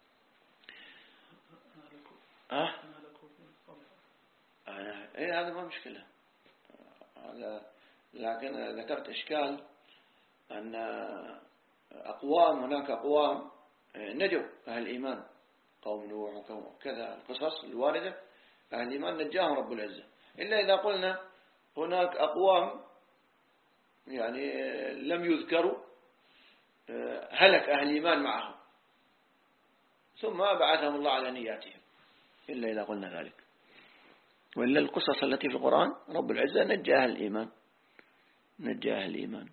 هذا ما مشكلة. لكن ذكرت إشكال أن هناك أقوام نجوا أهل الإيمان، قوم نوح وقوم كذا، القصص الواردة أهل الإيمان نجاهم رب العزة. إلا إذا قلنا هناك أقوام يعني لم يذكروا هلك أهل الإيمان معهم ثم بعثهم الله على نياتهم، إلا إذا قلنا ذلك. وإلا القصص التي في القرآن رب العزة نجى أهل الإيمان.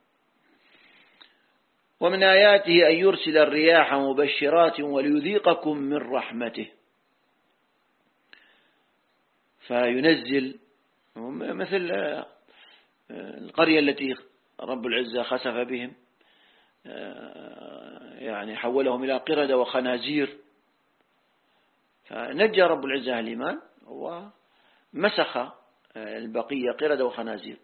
ومن آياته أن يرسل الرياح مبشرات وليذيقكم من رحمته. فينزل مثل القرية التي رب العزة خسف بهم، يعني حولهم إلى قردة وخنازير، فنجى رب العزة الإيمان ومسخ البقية قردة وخنازير.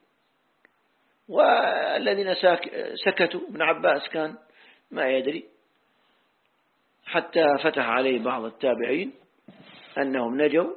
والذين سكتوا، ابن عباس كان ما يدري حتى فتح عليه بعض التابعين أنهم نجوا،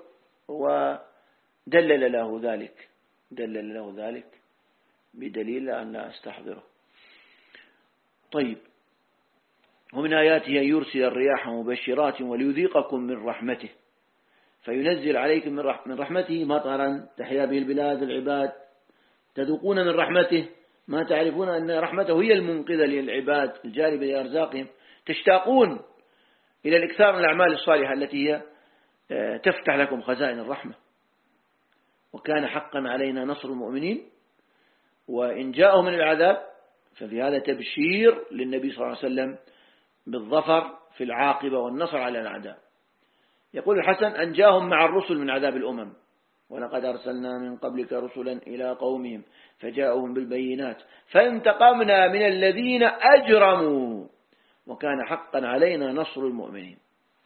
ودلل له ذلك بدليل أن لا أستحضره. طيب، ومن آياته أن يرسل الرياح مبشرات وليذيقكم من رحمته. فينزل عليكم من رحمته مطرا تحيا به البلاد العباد، تذوقون من رحمته ما تعرفون أن رحمته هي المنقذة للعباد الجالبة لأرزاقهم، تشتاقون إلى الإكثار من الأعمال الصالحة التي هي تفتح لكم خزائن الرحمة. وكان حقا علينا نصر المؤمنين، وإن جاءهم من العذاب ففي هذا تبشير للنبي صلى الله عليه وسلم بالظفر في العاقبة والنصر على الأعداء. يقول الحسن: أن جاءهم مع الرسل من عذاب الأمم، ولقد أرسلنا من قبلك رسلا إلى قومهم فجاءهم بالبينات فانتقمنا من الذين أجرموا وكان حقا علينا نصر المؤمنين.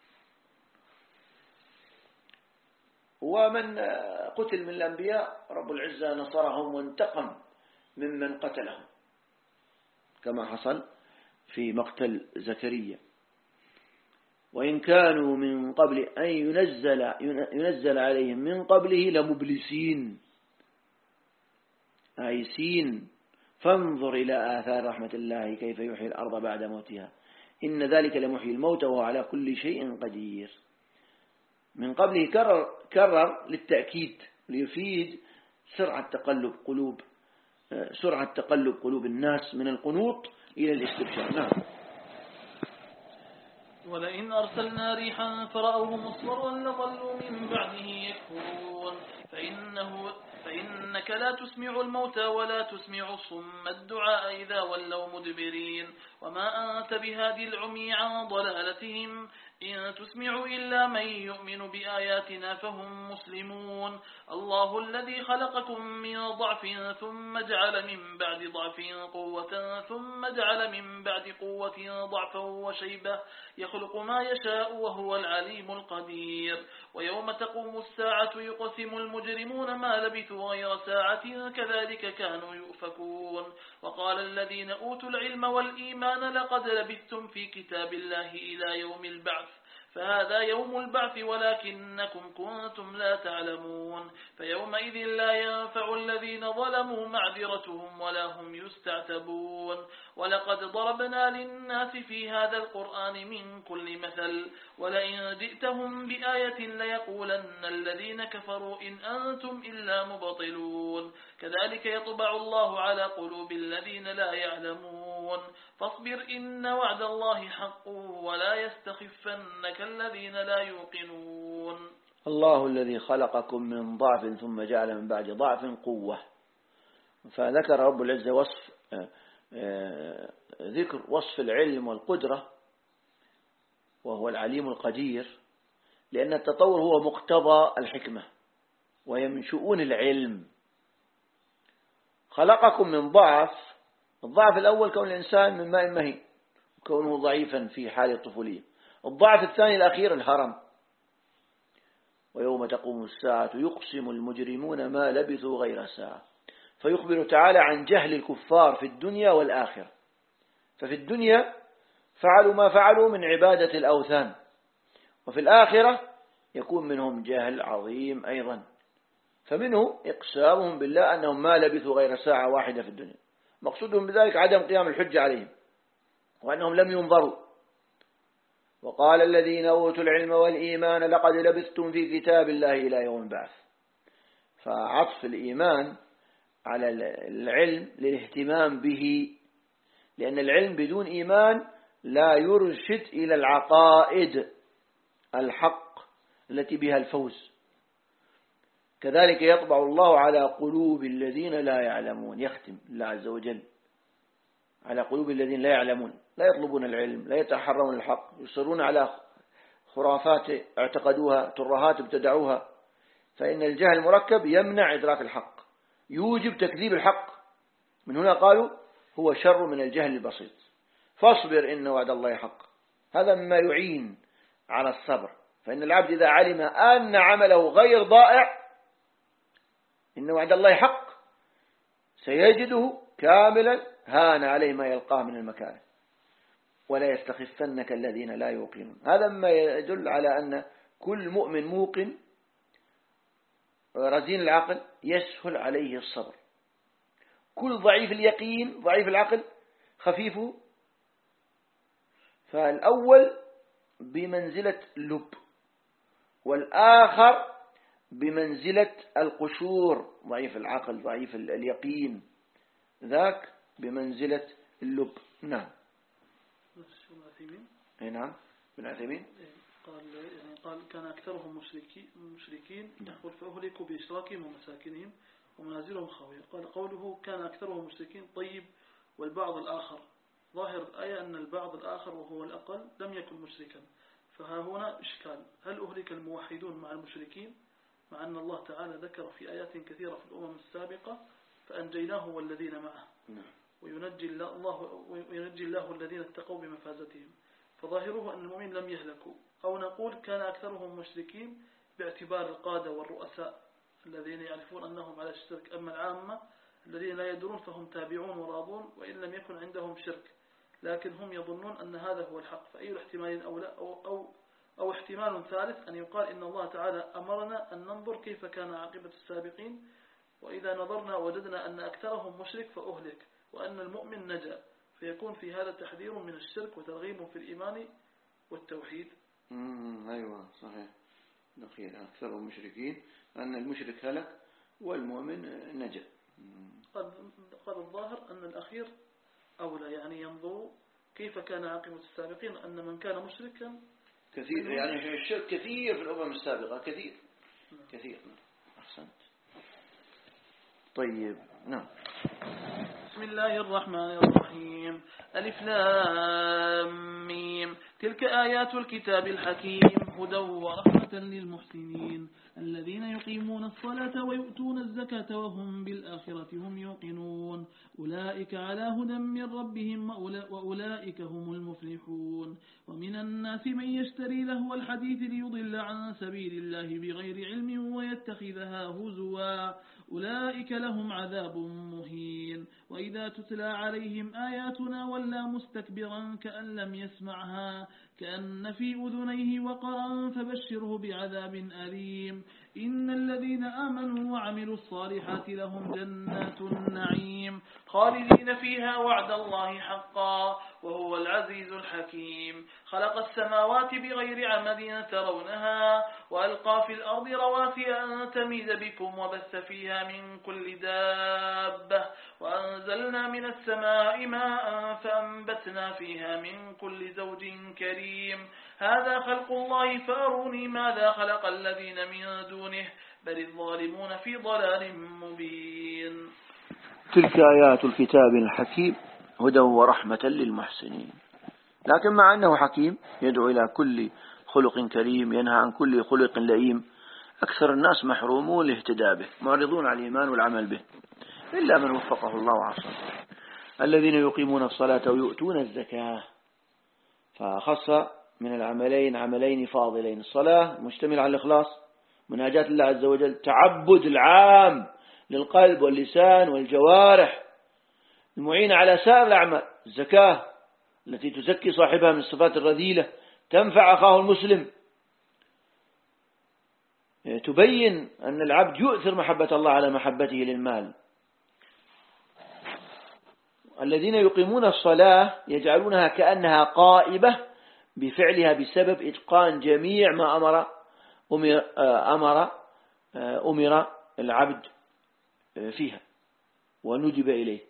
ومن قتل من الأنبياء رب العزة نصرهم وانتقم ممن قتلهم، كما حصل في مقتل زكريا. وإن كانوا من قبل أن ينزل عليهم من قبله لمبلسين آيسين فانظر إلى آثار رحمة الله كيف يحيي الأرض بعد موتها إن ذلك لمحيي الموتى وهو على كل شيء قدير. من قبله كرر للتأكيد ليفيد سرعة تقلب قلوب الناس من القنوط إلى الاستبشار. نعم.
ولئن أرسلنا ريحا فرأوه مصفرا لظلوا من بعده يكفرون فإنك لا تسمع الموتى ولا تسمع الصم الدعاء إذا ولوا مدبرين وما أنت بهادي العمي عن ضلالتهم إن تسمع إلا من يؤمن بآياتنا فهم مسلمون. الله الذي خلقكم من ضعف ثم جعل من بعد ضعف قوة ثم جعل من بعد قوة ضعفا وشيبة يخلق ما يشاء وهو العليم القدير. ويوم تقوم الساعة يقسم المجرمون ما لبثوا غير ساعة كذلك كانوا يؤفكون. وقال الذين أوتوا العلم والإيمان لقد لبثتم في كتاب الله إلى يوم البعث فهذا يوم البعث ولكنكم كنتم لا تعلمون فيومئذ لا ينفع الذين ظلموا معذرتهم ولا هم يستعتبون. ولقد ضربنا للناس في هذا القرآن من كل مثل ولئن جئتهم بآية ليقولن الذين كفروا إن أنتم إلا مبطلون كذلك يطبع الله على قلوب الذين لا يعلمون. فاصبر إن وعد الله حق ولا يستخفنك الذين لا يوقنون.
الله الذي خلقكم من ضعف ثم جعل من بعد ضعف قوة. فذكر رب العزة ذكر وصف العلم والقدرة وهو العليم القدير، لأن التطور هو مقتضى الحكمة وهي من شؤون العلم. خلقكم من ضعف، الضعف الأول كون الإنسان من ماء مهين وكونه ضعيفا في حال الطفولية. الضعف الثاني الأخير الهرم. ويوم تقوم الساعة يقسم المجرمون ما لبثوا غير ساعة. فيخبر تعالى عن جهل الكفار في الدنيا والآخرة. ففي الدنيا فعلوا ما فعلوا من عبادة الأوثان، وفي الآخرة يكون منهم جهل عظيم أيضا. فمنه إقسامهم بالله أنهم ما لبثوا غير ساعة واحدة في الدنيا، مقصودهم بذلك عدم قيام الحجة عليهم وأنهم لم ينظروا. وقال الذين أوتوا العلم والإيمان لقد لبثتم في كتاب الله إلى يوم البعث. فعطف الإيمان على العلم للاهتمام به، لأن العلم بدون إيمان لا يرشد إلى العقائد الحق التي بها الفوز. كذلك يطبع الله على قلوب الذين لا يعلمون. يختم الله عز وجل على قلوب الذين لا يعلمون، لا يطلبون العلم، لا يتحرون الحق، يصرون على خرافات اعتقدوها، ترهات ابتدعوها. فإن الجهل المركب يمنع إدراك الحق، يوجب تكذيب الحق. من هنا قالوا هو شر من الجهل البسيط. فاصبر إن وعد الله حق. هذا مما يعين على الصبر. فإن العبد إذا علم أن عمله غير ضائع إن وعد الله حق سيجده كاملا هان عليه ما يلقاه من المكاره ولا يستخفنك الذين لا يوقنون. هذا ما يدل على أن كل مؤمن موقن رزين العقل يسهل عليه الصبر. كل ضعيف اليقين ضعيف العقل خفيفه. فالأول بمنزلة اللب والآخر بمنزلة القشور، ضعيف العقل ضعيف اليقين، ذاك بمنزلة اللب. نعم. نعم ابن عثيمين
قال كان أكثرهم مشركين يقول فأهلكوا بإشراكهم ومساكنهم ومنازلهم خاوية. قال قوله كان أكثرهم مشركين طيب والبعض الآخر، ظاهر الآية أن البعض الآخر وهو الأقل لم يكن مشركا، فها هنا إشكال، هل أهلك الموحدون مع المشركين مع أن الله تعالى ذكر في آيات كثيرة في الأمم السابقة فأنجيناه والذين معه وينجي الله الذين اتقوا بمفازتهم، فظاهره أن المؤمن لم يهلكوا، أو نقول كان أكثرهم مشركين باعتبار القادة والرؤساء الذين يعرفون أنهم على الشرك، أما العامة الذين لا يدرون فهم تابعون وراضون وإن لم يكن عندهم شرك، لكن هم يظنون أن هذا هو الحق. فأي الاحتمالين أو احتمال ثالث أن يقال إن الله تعالى أمرنا أن ننظر كيف كان عاقبة السابقين، وإذا نظرنا وجدنا أن أكثرهم مشرك فأهلك وأن المؤمن نجا، فيكون في هذا تحذير من الشرك وترغيب في الإيمان والتوحيد.
أيوة صحيح، الأخير أكثرهم مشركين أن المشرك هلك والمؤمن نجا.
قال الظاهر أن الأخير أولى، يعني ينظر كيف كان عاقبة السابقين، أن من كان مشركا
كثير، يعني الشرك كثير في الأمم السابقة كثير. أحسنت. طيب نعم.
بسم الله الرحمن الرحيم. ألف لام ميم. تلك آيات الكتاب الحكيم هدى ورحمة للمحسنين الذين يقيمون الصلاة ويؤتون الزكاة وهم بالآخرة هم يوقنون أولئك على هدى من ربهم وأولئك هم المفلحون. ومن الناس من يشتري لهو الحديث ليضل عن سبيل الله بغير علم ويتخذها هزوا أولئك لهم عذاب مهين. وإذا تتلى عليهم آياتنا ولا مستكبرا كأن لم يسمعها كأن في أذنيه وقرا فبشره بعذاب أليم. إن الذين آمنوا وعملوا الصالحات لهم جنات النعيم خالدين فيها وعد الله حقا وهو العزيز الحكيم. خلق السماوات بغير عمد ترونها وألقى في الأرض رواسي أن تميد بكم وبث فيها من كل دابة وأنزلنا من السماء ماء فأنبتنا فيها من كل زوج كريم. هذا خلق الله فأروني ماذا خلق الذين من دونه بل الظالمون في ضلال مبين.
تلك آيات الكتاب الحكيم هدى ورحمة للمحسنين. لكن مع أنه حكيم يدعو إلى كل خلق كريم ينهى عن كل خلق لئيم، أكثر الناس محرومون الاهتداء به معرضون على الإيمان والعمل به إلا من وفقه الله وعصمه. الذين يقيمون الصلاة ويؤتون الزكاة، فخص من العملين عملين فاضلين. الصلاة مشتمل على الإخلاص مناجاة الله عز وجل، تعبد العام للقلب واللسان والجوارح المعينة على سائر الأعمال. الزكاة التي تزكي صاحبها من الصفات الرذيلة، تنفع أخاه المسلم، تبين أن العبد يؤثر محبة الله على محبته للمال. الذين يقيمون الصلاة يجعلونها كأنها قائمة بفعلها بسبب إتقان جميع ما أمر العبد فيها وندب إليه.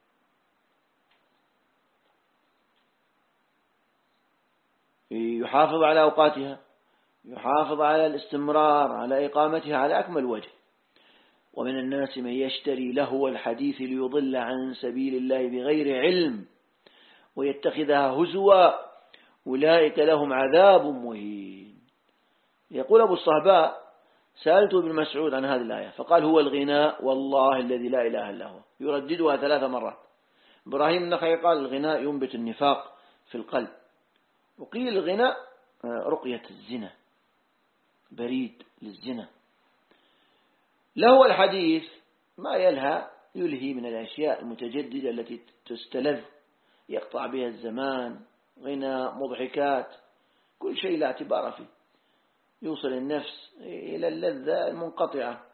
يحافظ على أوقاتها، يحافظ على الاستمرار على إقامتها على أكمل وجه. ومن الناس من يشتري لهو الحديث ليضل عن سبيل الله بغير علم ويتخذها هزوا أولئك لهم عذاب مهين. يقول أبو الصهباء سألت ابن مسعود عن هذه الآية فقال هو الغناء والله الذي لا إله إلا هو، يرددها 3 مرات. إبراهيم النخعي قال الغناء ينبت النفاق في القلب، وقيل الغناء رقية الزنا، بريد للزنا. لهو الحديث ما يلهي من الأشياء المتجددة التي تستلذ يقطع بها الزمان، غناء، مضحكات، كل شيء لا اعتبار فيه، يوصل النفس إلى اللذة المنقطعة،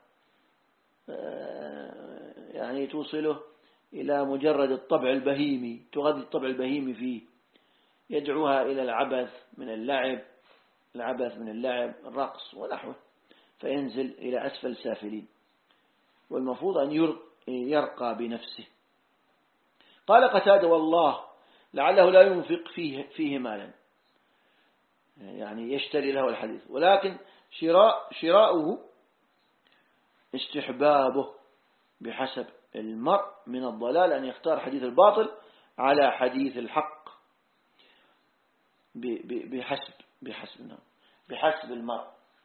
يعني توصله إلى مجرد الطبع البهيمي، تغذي الطبع البهيمي فيه، يدعوها إلى العبث من اللعب الرقص ونحوه، فينزل إلى أسفل سافلين، والمفروض أن يرقى بنفسه. قال قتادة والله لعله لا ينفق فيه مالا، يعني يشتري له الحديث، ولكن شراؤه استحبابه بحسب المرء من الضلال أن يختار حديث الباطل على حديث الحق بحسب المرء.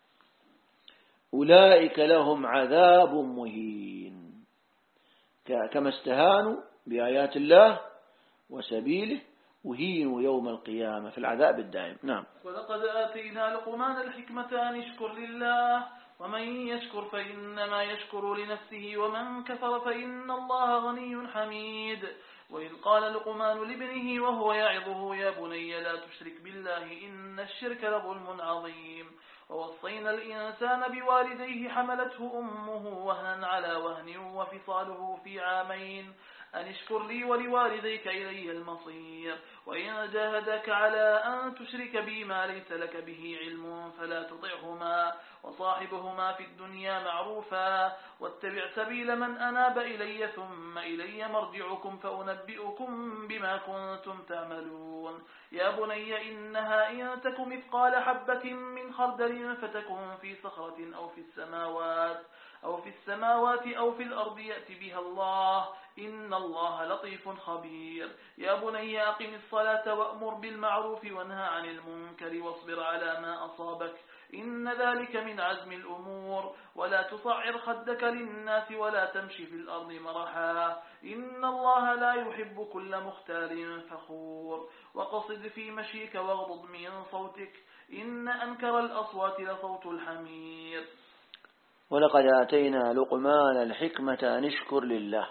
أولئك لهم عذاب مهين، كما استهانوا بآيات الله وسبيله وهينوا يوم القيامة في العذاب الدائم. نعم.
ولقد آتينا لقمان الحكمة أن اشكر لله ومن يشكر فإنما يشكر لنفسه ومن كفر فإن الله غني حميد. وإذ قال لقمان لابنه وهو يعظه يا بني لا تشرك بالله إن الشرك لظلم عظيم. ووصينا الإنسان بوالديه حملته أمه وهنا على وهن وفصاله في عامين أن اشكر لي ولوالديك إلي المصير. وإن جاهدك على أن تشرك بي ما ليس لك به علم فلا تطعهما وصاحبهما في الدنيا معروفا واتبع سبيل من أناب إلي ثم إلي مرجعكم فأنبئكم بما كنتم تعملون. يا بني إنها إن تك مثقال حبة من خردل فتكن في صخرة أو في السماوات أو في الأرض يأت بها الله إن الله لطيف خبير. يا بني أقم الصلاة وأمر بالمعروف وانهى عن المنكر واصبر على ما أصابك إن ذلك من عزم الأمور. ولا تصعر خدك للناس ولا تمشي في الأرض مرحا إن الله لا يحب كل مختال فخور. وقصد في مشيك واغضض من صوتك إن أنكر الأصوات لصوت الحمير.
ولقد آتينا لقمان الحكمة أن اشكر لله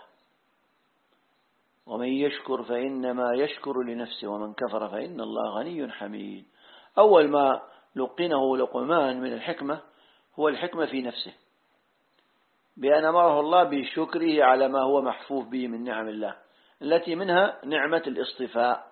ومن يشكر فإنما يشكر لنفسه ومن كفر فإن الله غني حميد. أول ما لقنه لقمان من الحكمة هو الحكمة في نفسه، بأن أمره الله بشكره على ما هو محفوف به من نعم الله التي منها نعمة الاصطفاء.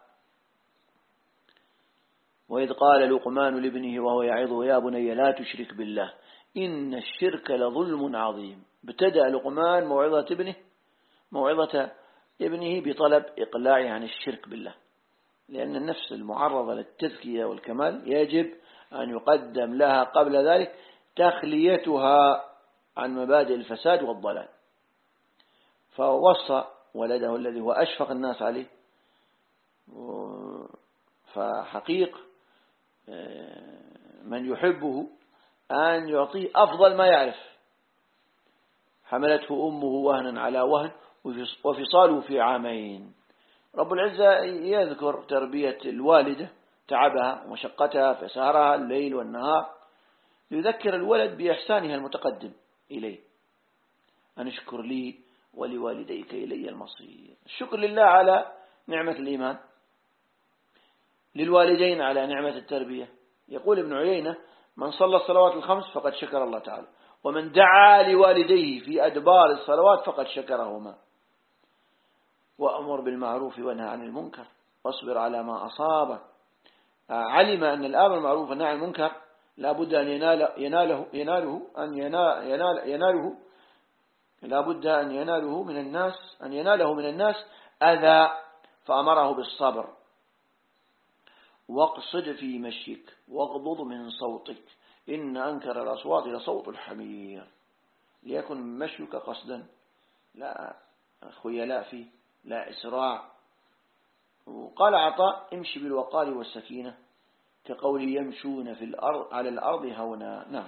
وإذ قال لقمان لابنه وهو يعظه يا بني لا تشرك بالله إن الشرك لظلم عظيم. ابتدأ لقمان موعظة ابنه بطلب إقلاعه عن الشرك بالله، لأن النفس المعرضة للتزكية والكمال يجب أن يقدم لها قبل ذلك تخليتها عن مبادئ الفساد والضلال. فوصى ولده الذي هو أشفق الناس عليه، فحقيق من يحبه أن يعطيه أفضل ما يعرف. حملته أمه وهنا على وهن وفصاله في عامين. رب العزة يذكر تربية الوالدة تعبها ومشقتها فسهرها الليل والنهار، يذكر الولد بإحسانها المتقدم إليه أن اشكر لي ولوالديك إلي المصير. الشكر لله على نعمة الإيمان، للوالدين على نعمة التربية. يقول ابن عيينة من صلى الصلوات الخمس فقد شكر الله تعالى، ومن دعا لوالديه في أدبار الصلوات فقد شكرهما. وأمر بالمعروف وانهى عن المنكر واصبر على ما أصابك. علم أن الآمر بالمعروف والنهي عن المنكر لا بد أن يناله من الناس أذى، فأمره بالصبر. واقصد في مشيك واغضض من صوتك إن أنكر الأصوات لصوت الحمير. ليكن مشيك قصدا لا خيلاء فيه لا إسراع. وقال عطاء امشي بالوقار والسكينة كقول يمشون في الأرض على الأرض هونا. نعم.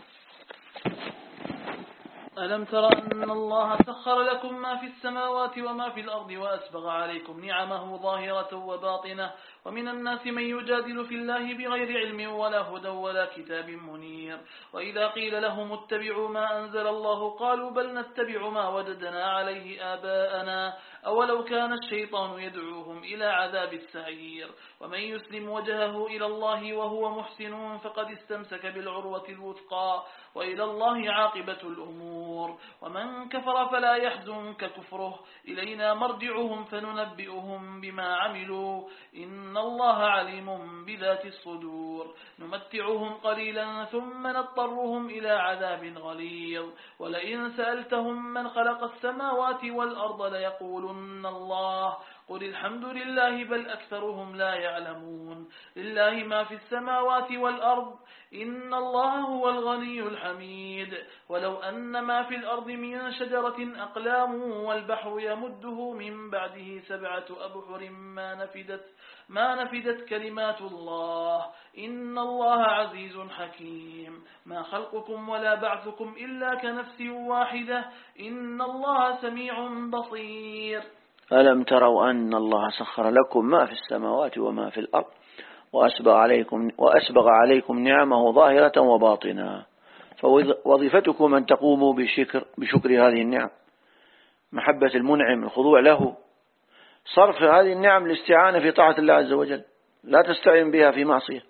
ألم تر أن الله سخر لكم ما في السماوات وما في الأرض وأسبغ عليكم نعمه ظاهرة وباطنة ومن الناس من يجادل في الله بغير علم ولا هدى ولا كتاب منير. وإذا قيل لهم اتبعوا ما أنزل الله قالوا بل نتبع ما وجدنا عليه آباءنا أولو كان الشيطان يدعوهم إلى عذاب السعير. ومن يسلم وجهه إلى الله وهو محسن فقد استمسك بالعروة الوثقى وإلى الله عاقبة الأمور. ومن كفر فلا يحزنك كفره إلينا مرجعهم فننبئهم بما عملوا إن الله عليم بذات الصدور. نمتعهم قليلا ثم نضطرهم إلى عذاب غليظ. ولئن سألتهم من خلق السماوات والأرض ليقولن الله قل الحمد لله بل أكثرهم لا يعلمون لله ما في السماوات والأرض إن الله هو الغني الحميد ولو أن ما في الأرض من شجرة أقلام والبحر يمده من بعده 7 أبحر ما نفدت كلمات الله إن الله عزيز حكيم ما خلقكم ولا بعثكم إلا كنفس واحدة إن الله سميع بصير
ألم تروا أن الله سخر لكم ما في السماوات وما في الأرض وأسبغ عليكم نعمه ظاهرة وباطنة فوظيفتكم أن تقوموا بشكر هذه النعم، محبة المنعم، الخضوع له، صرف هذه النعم الاستعانة في طاعة الله عز وجل، لا تستعين بها في معصية.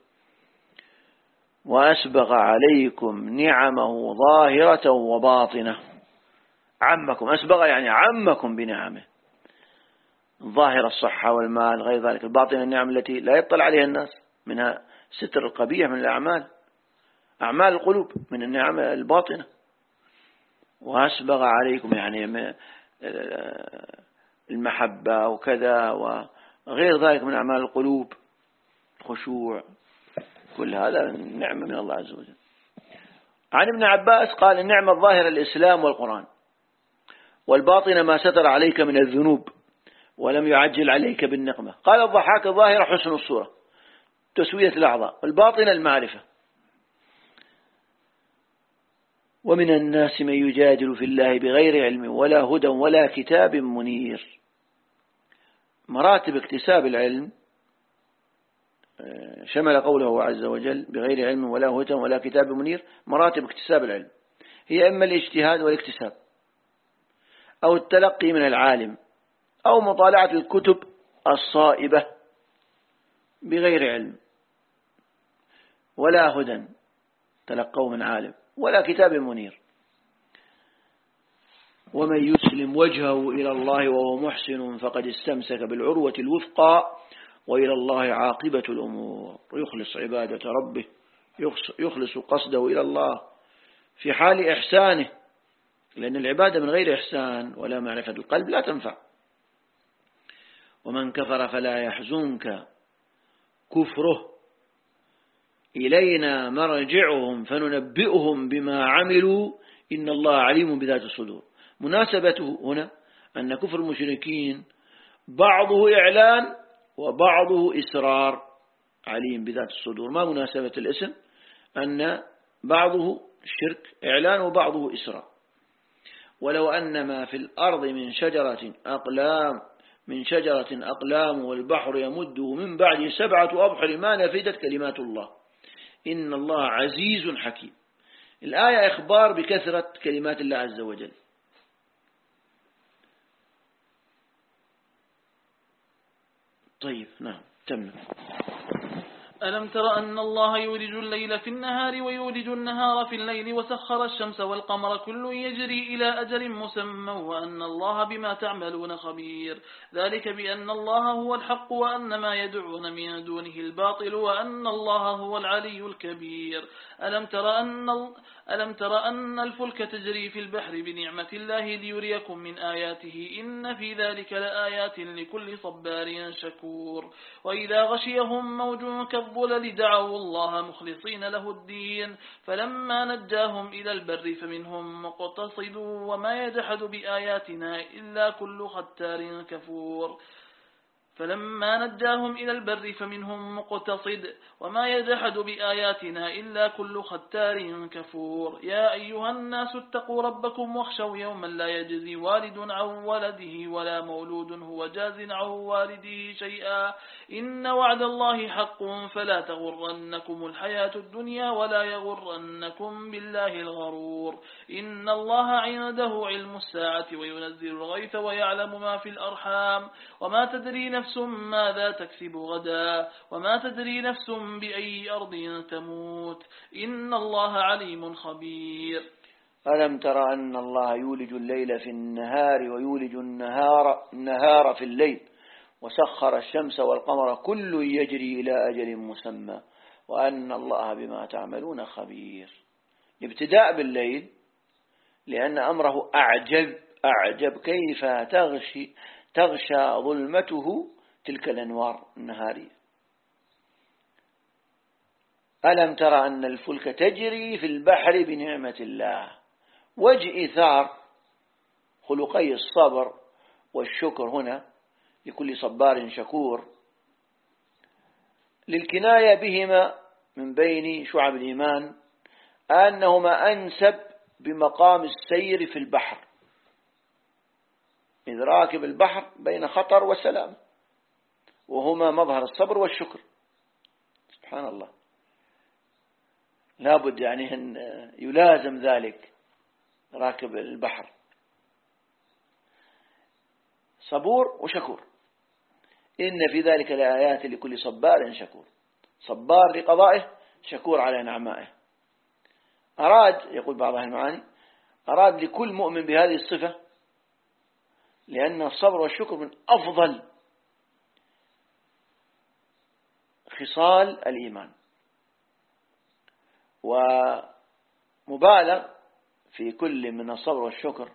وأسبغ عليكم نعمه ظاهرة وباطنة، عمكم، أسبغ يعني عمكم بنعمه، ظاهر الصحة والمال غير ذلك، الباطنة النعم التي لا يطلع عليها الناس، منها ستر القبيح من الأعمال، أعمال القلوب من النعم الباطنة. وأسبغ عليكم يعني المحبة وكذا وغير ذلك من أعمال القلوب، خشوع، كل هذا نعمة من الله عز وجل. عن ابن عباس قال النعمة الظاهرة الإسلام والقرآن، والباطنة ما ستر عليك من الذنوب ولم يعجل عليك بالنقمة. قال الضحاك الظاهرة حسن الصورة، تسوية الأعضاء، والباطنة المعرفة. ومن الناس من يجادل في الله بغير علم ولا هدى ولا كتاب منير. مراتب اكتساب العلم شمل قوله عز وجل بغير علم ولا هدى ولا كتاب منير. مراتب اكتساب العلم هي إما الاجتهاد والاكتساب، أو التلقي من العالم، أو مطالعة الكتب الصائبة بغير علم، ولا هدى تلقوا من عالم ولا كتاب منير. ومن يسلم وجهه إلى الله وهو محسن فقد استمسك بالعروة الوثقى وإلى الله عاقبة الأمور. يخلص عبادة ربه، يخلص قصده إلى الله في حال إحسانه، لأن العبادة من غير إحسان ولا معرفة القلب لا تنفع. ومن كفر فلا يحزنك كفره إلينا مرجعهم فننبئهم بما عملوا إن الله عليم بذات الصدور. مناسبته هنا أن كفر المشركين بعضه إعلان وبعضه إسرار، عليم بذات الصدور. ما مناسبة الاسم؟ أن بعضه شرك إعلان وبعضه إسرار. ولو أن ما في الأرض من شجرة أقلام والبحر يمده من بعد 7 أبحر ما نفدت كلمات الله إن الله عزيز حكيم. الآية إخبار بكثرة كلمات الله عز وجل. طيب نعم تمام.
ألم تر أن الله يولج الليل في النهار ويولج النهار في الليل وسخر الشمس والقمر كل يجري إلى أجل مسمى وأن الله بما تعملون خبير. ذلك بأن الله هو الحق وأن ما يدعون من دونه الباطل وأن الله هو العلي الكبير. ألم تر أن الفلك تجري في البحر بنعمة الله ليريكم من آياته إن في ذلك لآيات لكل صبار شكور. وإذا غشيهم موج كالظلل دعوا الله مخلصين له الدين فلما نجاهم إلى البر فمنهم مقتصد وما يجحد بآياتنا إلا كل ختار كفور. فلما نجاهم إلى البر فمنهم مقتصد وما يجحد بآياتنا إلا كل ختار كفور. يا أيها الناس اتقوا ربكم واخشوا يوما لا يجزي والد عن ولده ولا مولود هو جاز عن والده شيئا إن وعد الله حق فلا تغرنكم الحياة الدنيا ولا يغرنكم بالله الغرور. إن الله عنده علم الساعة وينزل الغيث ويعلم ما في الأرحام وما تدري نفس ماذا تكسب غدا وما تدري نفس بأي أرض تموت إن الله عليم خبير.
ألم تر أن الله يولج الليل في النهار ويولج النهار في الليل وسخر الشمس والقمر كل يجري إلى أجل مسمى وأن الله بما تعملون خبير. ابتداء بالليل لأن أمره أعجب كيف تغشى ظلمته تلك الأنوار النهارية. ألم ترى أن الفلك تجري في البحر بنعمة الله. وجه إيثار خلقي الصبر والشكر هنا لكل صبار شكور للكناية بهما من بين شعب الإيمان أنهما أنسب بمقام السير في البحر، إذ راكب البحر بين خطر وسلام، وهما مظهر الصبر والشكر. سبحان الله، لابد يعني أن يلازم ذلك راكب البحر، صبور وشكور. إن في ذلك لآيات لكل صبار شكور، صبار لقضائه، شكور على نعمائه. أراد، يقول بعض أهل المعاني، أراد لكل مؤمن بهذه الصفة، لأن الصبر والشكر من أفضل خصال الإيمان، ومبالغ في كل من الصبر والشكر،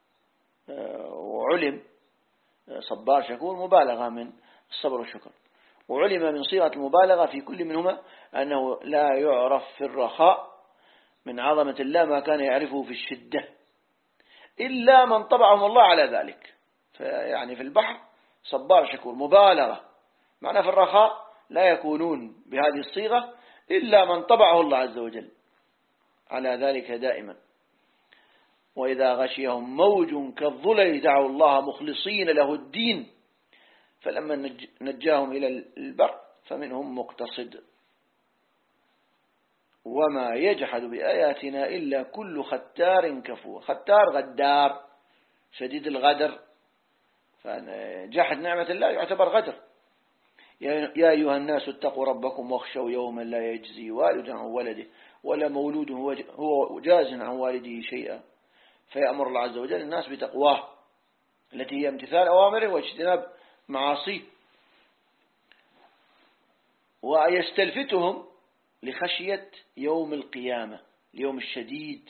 وعلم صبار شكور مبالغة من الصبر والشكر، وعلم من صيغة المبالغة في كل منهما أنه لا يعرف في الرخاء من عظمة الله ما كان يعرفه في الشدة إلا من طبعهم الله على ذلك. فيعني في البحر صبار شكور مبالغة، معنى في الرخاء لا يكونون بهذه الصيغة إلا من طبعه الله عز وجل على ذلك دائما. وإذا غشيهم موج كالظلل دعوا الله مخلصين له الدين فلما نجاهم إلى البر فمنهم مقتصد وما يجحد بآياتنا إلا كل ختار كفور. ختار غدار شديد الغدر، فجحد نعمة الله يعتبر غدر. يا أيها الناس اتقوا ربكم واخشوا يوما لا يجزي والد عن ولده ولا مولود هو جاز عن والده شيئا، فيأمر الله عز وجل الناس بتقواه التي هي امتثال أوامره واجتناب معاصيه، ويستلفتهم لخشية يوم القيامة، اليوم الشديد.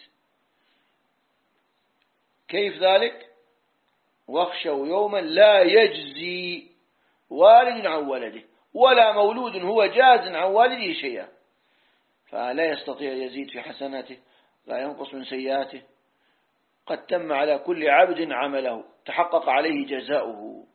كيف ذلك؟ واخشوا يوما لا يجزي والد عن ولده ولا مولود هو جاز عن والده شيئا، فلا يستطيع يزيد في حسناته لا ينقص من سيئاته. قد تم على كل عبد عمله تحقق عليه جزاؤه.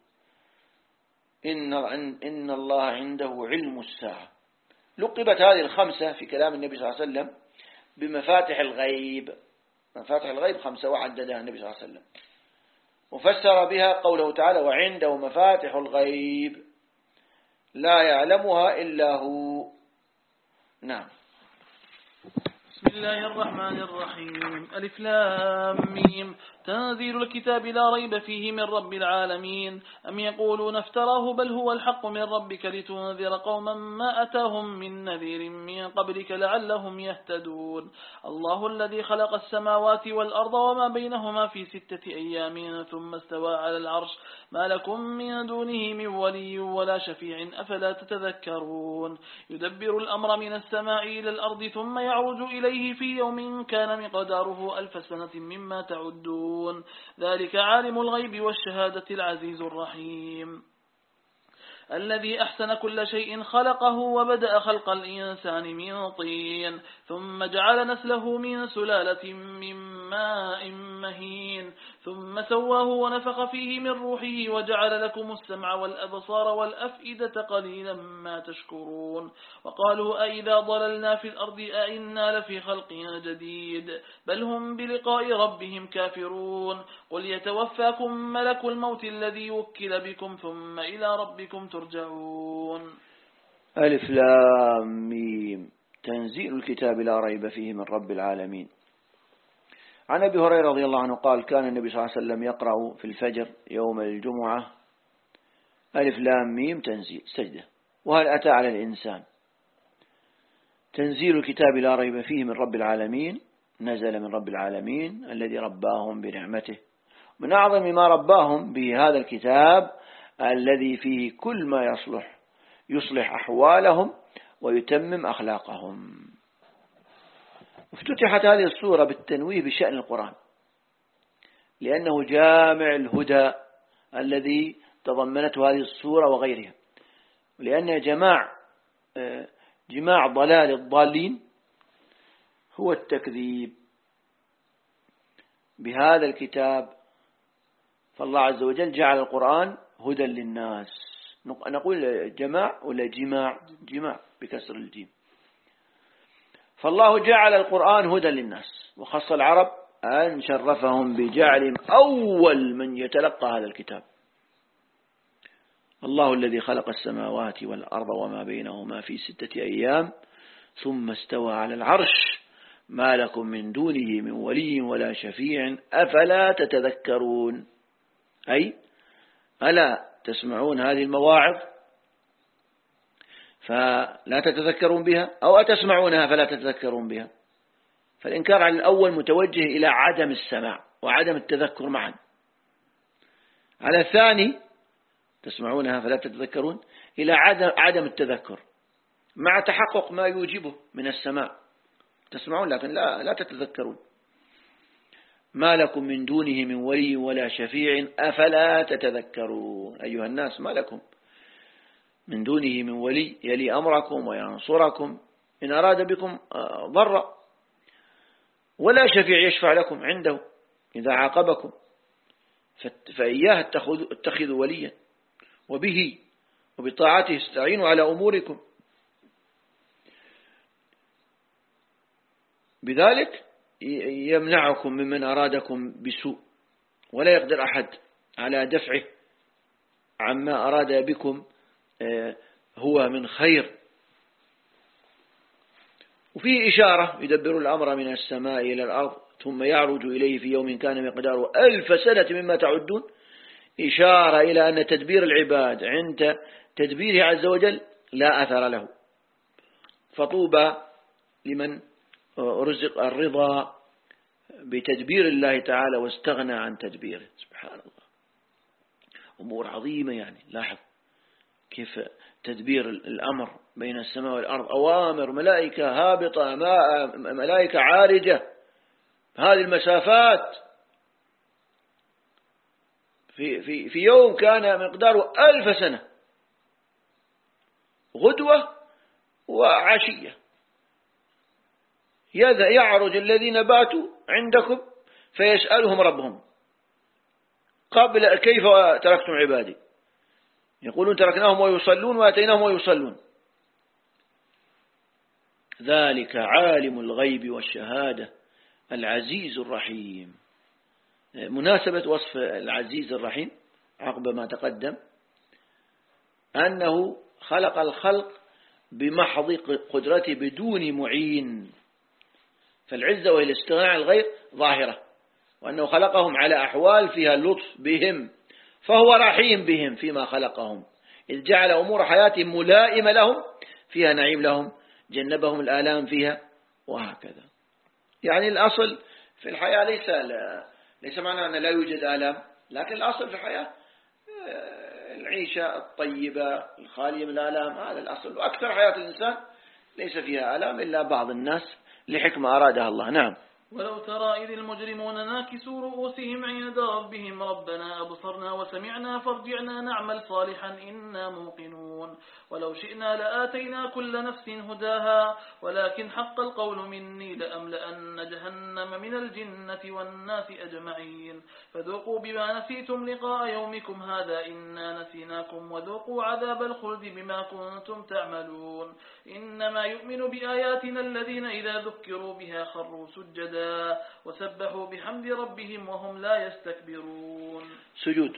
إن الله عنده علم الساعة. لقبت هذه الخمسة في كلام النبي صلى الله عليه وسلم بمفاتح الغيب. مفاتح الغيب خمسة وعددها النبي صلى الله عليه وسلم، وفسر بها قوله تعالى وعنده مفاتح الغيب لا يعلمها إلا هو. نعم.
بسم الله الرحمن الرحيم. ألف لام ميم. تنزيل الكتاب لا ريب فيه من رب العالمين. أم يقولون افتراه بل هو الحق من ربك لتنذر قوما ما أتاهم من نذير من قبلك لعلهم يهتدون. الله الذي خلق السماوات والأرض وما بينهما في 6 أيام ثم استوى على العرش ما لكم من دونه من ولي ولا شفيع أفلا تتذكرون. يدبر الأمر من السماء إلى الأرض ثم يعرج إليه في يوم كان مقداره 1000 سنة مما تعدون. ذلك عالم الغيب والشهادة العزيز الرحيم. الذي أحسن كل شيء خلقه وبدأ خلق الإنسان من طين ثم جعل نسله من سلالة من ماء مهين ثم سواه ونفخ فيه من روحه وجعل لكم السمع والأبصار والأفئدة قليلا ما تشكرون. وقالوا أئذا ضللنا في الأرض أئنا لفي خلق جديد بل هم بلقاء ربهم كافرون. قل يتوفاكم ملك الموت الذي وكل بكم ثم إلى ربكم ترجعون.
ألف لام ميم. تنزيل الكتاب لا ريب فيه من رب العالمين. عن أبي هريرة رضي الله عنه قال كان النبي صلى الله عليه وسلم يقرأ في الفجر يوم الجمعة ألف لام ميم تنزيل سجدة وهل أتى على الإنسان. تنزيل الكتاب لا ريب فيه من رب العالمين نزل من رب العالمين الذي رباهم بنعمته. من أعظم ما رباهم به هذا الكتاب الذي فيه كل ما يصلح أحوالهم ويتمم أخلاقهم. افتتحت هذه السورة بالتنويه بشأن القرآن لأنه جامع الهدى الذي تضمنته هذه الصورة وغيرها. لأن جماع ضلال الضالين هو التكذيب بهذا الكتاب. فالله عز وجل جعل القرآن هدى للناس. نقول جماع ولا جماع؟ جماع بكسر الجيم. فالله جعل القرآن هدى للناس، وخص العرب أن شرفهم بجعلهم أول من يتلقى هذا الكتاب. الله الذي خلق السماوات والأرض وما بينهما في 6 أيام ثم استوى على العرش ما لكم من دونه من ولي ولا شفيع أفلا تتذكرون. أي ألا تسمعون هذه المواعظ فلا تتذكرون بها، أو أتسمعونها فلا تتذكرون بها؟ فالإنكار على الأول متوجه إلى عدم السماع وعدم التذكر معا. على الثاني تسمعونها فلا تتذكرون إلى عدم التذكر مع تحقق ما يوجبه من السماع. تسمعون لكن لا تتذكرون. ما لكم من دونه من ولي ولا شفيع أفلا تتذكرون. أيها الناس، ما لكم من دونه من ولي يلي أمركم وينصركم إن أراد بكم ضرا، ولا شفيع يشفع لكم عنده إذا عاقبكم. فإياه اتخذوا وليا، وبه وبطاعته استعينوا على أموركم. بذلك يمنعكم ممن أرادكم بسوء، ولا يقدر أحد على دفعه عما أراد بكم هو من خير. وفيه إشارة: يدبر الأمر من السماء إلى الأرض ثم يعرج إليه في يوم كان مقداره 1000 سنة مما تعدون. إشارة إلى أن تدبير العباد عند تدبيره عز وجل لا أثر له. فطوبى لمن رزق الرضا بتدبير الله تعالى واستغنى عن تدبيره. سبحان الله، أمور عظيمة. يعني لاحظ كيف تدبير الأمر بين السماء والأرض، أوامر ملائكة هابطة، ملائكة عارجة هذه المسافات في يوم كان مقداره 1000 سنة، غدوة وعشية. يعرج الذين باتوا عندكم فيسألهم ربهم قبل كيف تركتم عبادي، يقولون تركناهم ويصلون وأتيناهم ويصلون. ذلك عالم الغيب والشهادة العزيز الرحيم. مناسبة وصف العزيز الرحيم عقب ما تقدم أنه خلق الخلق بمحض قدرته بدون معين، فالعزة وهي الاستغناء عن الغير ظاهرة، وأنه خلقهم على أحوال فيها اللطف بهم، فهو رحيم بهم فيما خلقهم، إذ جعل أمور حياتهم ملائمة لهم، فيها نعيم لهم، جنبهم الآلام فيها، وهكذا. يعني الأصل في الحياة ليس معناه أن لا يوجد آلام، لكن الأصل في الحياة العيشة الطيبة الخالية من الآلام، هذا الأصل. وأكثر حياة الإنسان ليس فيها آلام إلا بعض الناس لحكمة أرادها الله. نعم.
ولو ترى إذ المجرمون ناكسوا رؤوسهم عند ربهم ربنا أبصرنا وسمعنا فارجعنا نعمل صالحا إنا موقنون. ولو شئنا لآتينا كل نفس هداها ولكن حق القول مني لأملأن جهنم من الجنة والناس أجمعين. فذوقوا بما نسيتم لقاء يومكم هذا إنا نسيناكم وذوقوا عذاب الخلد بما كنتم تعملون. إنما يؤمن بآياتنا الذين إذا ذكروا بها خروا سجدا وسبحوا بحمد ربهم وهم لا يستكبرون.
سجود.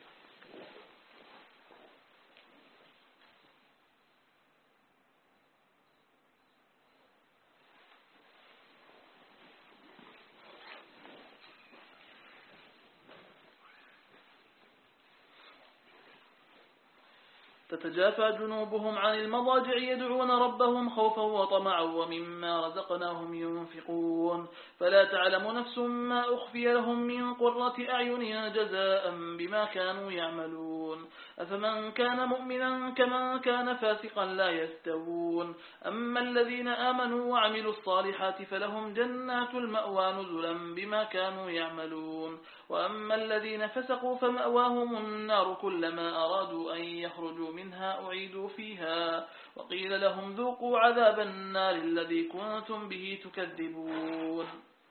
تتجافى جنوبهم عن المضاجع يدعون ربهم خوفا وطمعا ومما رزقناهم ينفقون. فلا تعلم نفس ما أخفي لهم من قرة أعين جزاء بما كانوا يعملون. أفمن كان مؤمنا كمن كان فاسقا لا يستوون أما الذين آمنوا وعملوا الصالحات فلهم جنات المأوى نزلا بما كانوا يعملون وأما الذين فسقوا فمأواهم النار كلما أرادوا أن يخرجوا منها أعيدوا فيها وقيل لهم ذوقوا عذاب النار الذي كنتم به تكذبون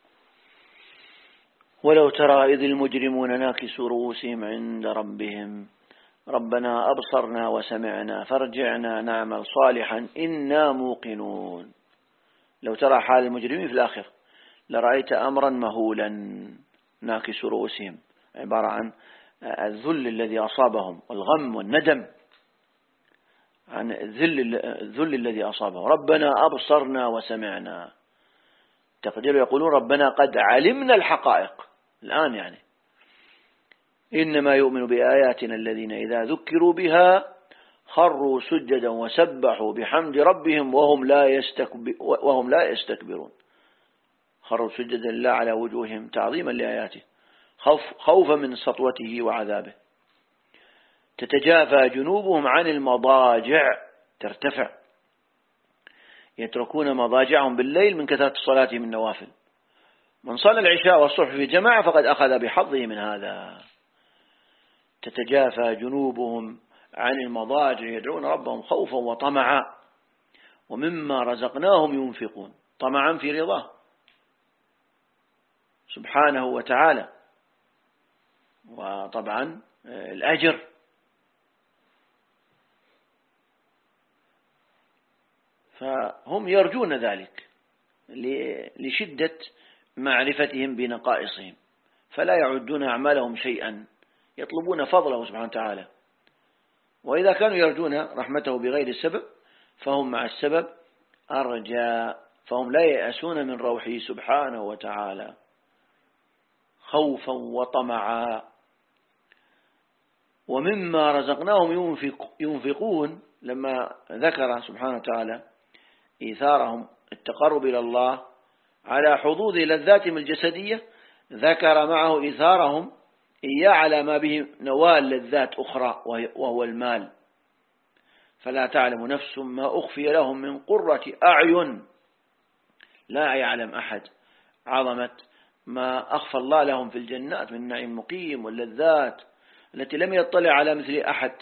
ولو ترى إذ المجرمون ناكسوا رؤوسهم عند ربهم ربنا أبصرنا وسمعنا فارجعنا نعمل صالحا إنا موقنون. لو ترى حال المجرمين في الآخر لرأيت أمرا مهولا. ناكسوا رؤوسهم عبارة عن الذل الذي أصابهم والغم والندم عن الذل الذي أصابهم. ربنا أبصرنا وسمعنا، تقدير يقولون ربنا قد علمنا الحقائق الآن، يعني إنما يؤمن بآياتنا الذين إذا ذكروا بها خروا سجدا وسبحوا بحمد ربهم وهم لا يستكبرون. خروا سجدا لله على وجوههم تعظيما لآياته خوفا من سطوته وعذابه. تتجافى جنوبهم عن المضاجع، ترتفع، يتركون مضاجعهم بالليل من كثرة صلاتهم النوافل. من صلى العشاء والصبح في جماعة فقد أخذ بحظه من هذا. تتجافى جنوبهم عن المضاجع يدعون ربهم خوفا وطمعا ومما رزقناهم ينفقون، طمعا في رضاه سبحانه وتعالى، وطبعا الأجر. فهم يرجون ذلك لشدة معرفتهم بنقائصهم، فلا يعدون أعمالهم شيئا، يطلبون فضله سبحانه وتعالى. وإذا كانوا يرجون رحمته بغير السبب فهم مع السبب أرجى، فهم لا يأسون من روحه سبحانه وتعالى خوفا وطمعا. ومما رزقناهم ينفقون، لما ذكر سبحانه وتعالى إيثارهم التقرب إلى الله على حظوظ لذاتهم الجسدية، ذكر معه إيثارهم إياه على ما به نوال لذات أخرى وهو المال. فلا تعلم نفس ما أخفي لهم من قرة أعين. لا يعلم أحد عظمة ما أخفى الله لهم في الجنات من نعيم مقيم واللذات التي لم يطلع على مثل أحد.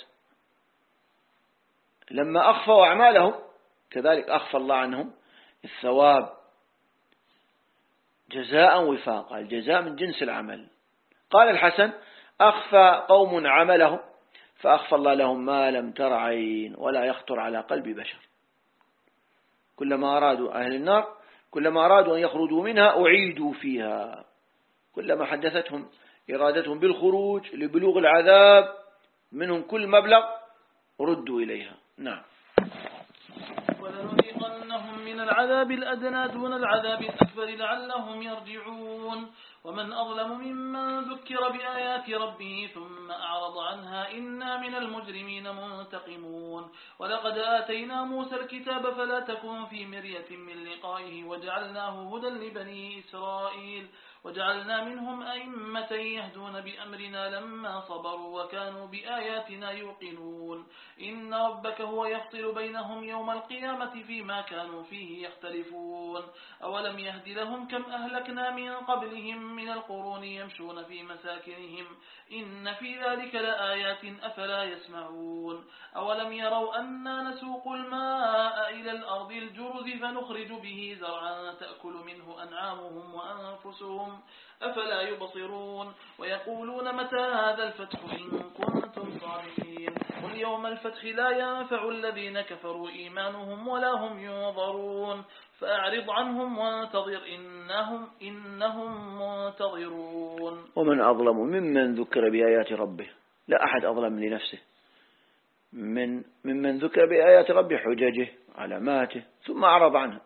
لما أخفوا أعمالهم كذلك أخفى الله عنهم الثواب جزاء وفاقا، الجزاء من جنس العمل. قال الحسن: أخفى قوم عملهم فأخفى الله لهم ما لم تر عين ولا يخطر على قلب بشر. كلما أرادوا أهل النار كلما أرادوا أن يخرجوا منها أعيدوا فيها، كلما حدثتهم إرادتهم بالخروج لبلوغ العذاب منهم كل مبلغ ردوا إليها. نعم.
ولنذيقنهم من العذاب الأدنى دون العذاب الأكبر لعلهم يرجعون. ومن أظلم ممن ذكر بآيات ربه ثم أعرض عنها إنا من المجرمين منتقمون. ولقد آتينا موسى الكتاب فلا تكن في مرية من لقائه وجعلناه هدى لبني إسرائيل وجعلنا منهم أئمة يهدون بأمرنا لما صبروا وكانوا بآياتنا يوقنون. إن ربك هو يفصل بينهم يوم القيامة فيما كانوا فيه يختلفون. أولم يهد لهم كم أهلكنا من قبلهم من القرون يمشون في مساكنهم إن في ذلك لآيات أفلا يسمعون. أولم يروا أنا نسوق الماء إلى الأرض الجرز فنخرج به زرعا تأكل منه أنعامهم وأنفسهم أفلا يبصرون. ويقولون متى هذا الفتح إن كنتم صادقين. قل يوم الفتح لا ينفع الذين كفروا إيمانهم ولا هم ينظرون. فأعرض عنهم وانتظر إنهم منتظرون.
ومن أظلم ممن ذكر بآيات ربه، لا أحد أظلم لنفسه ممن ذكر بآيات ربه حججه علاماته ثم أعرض عنها.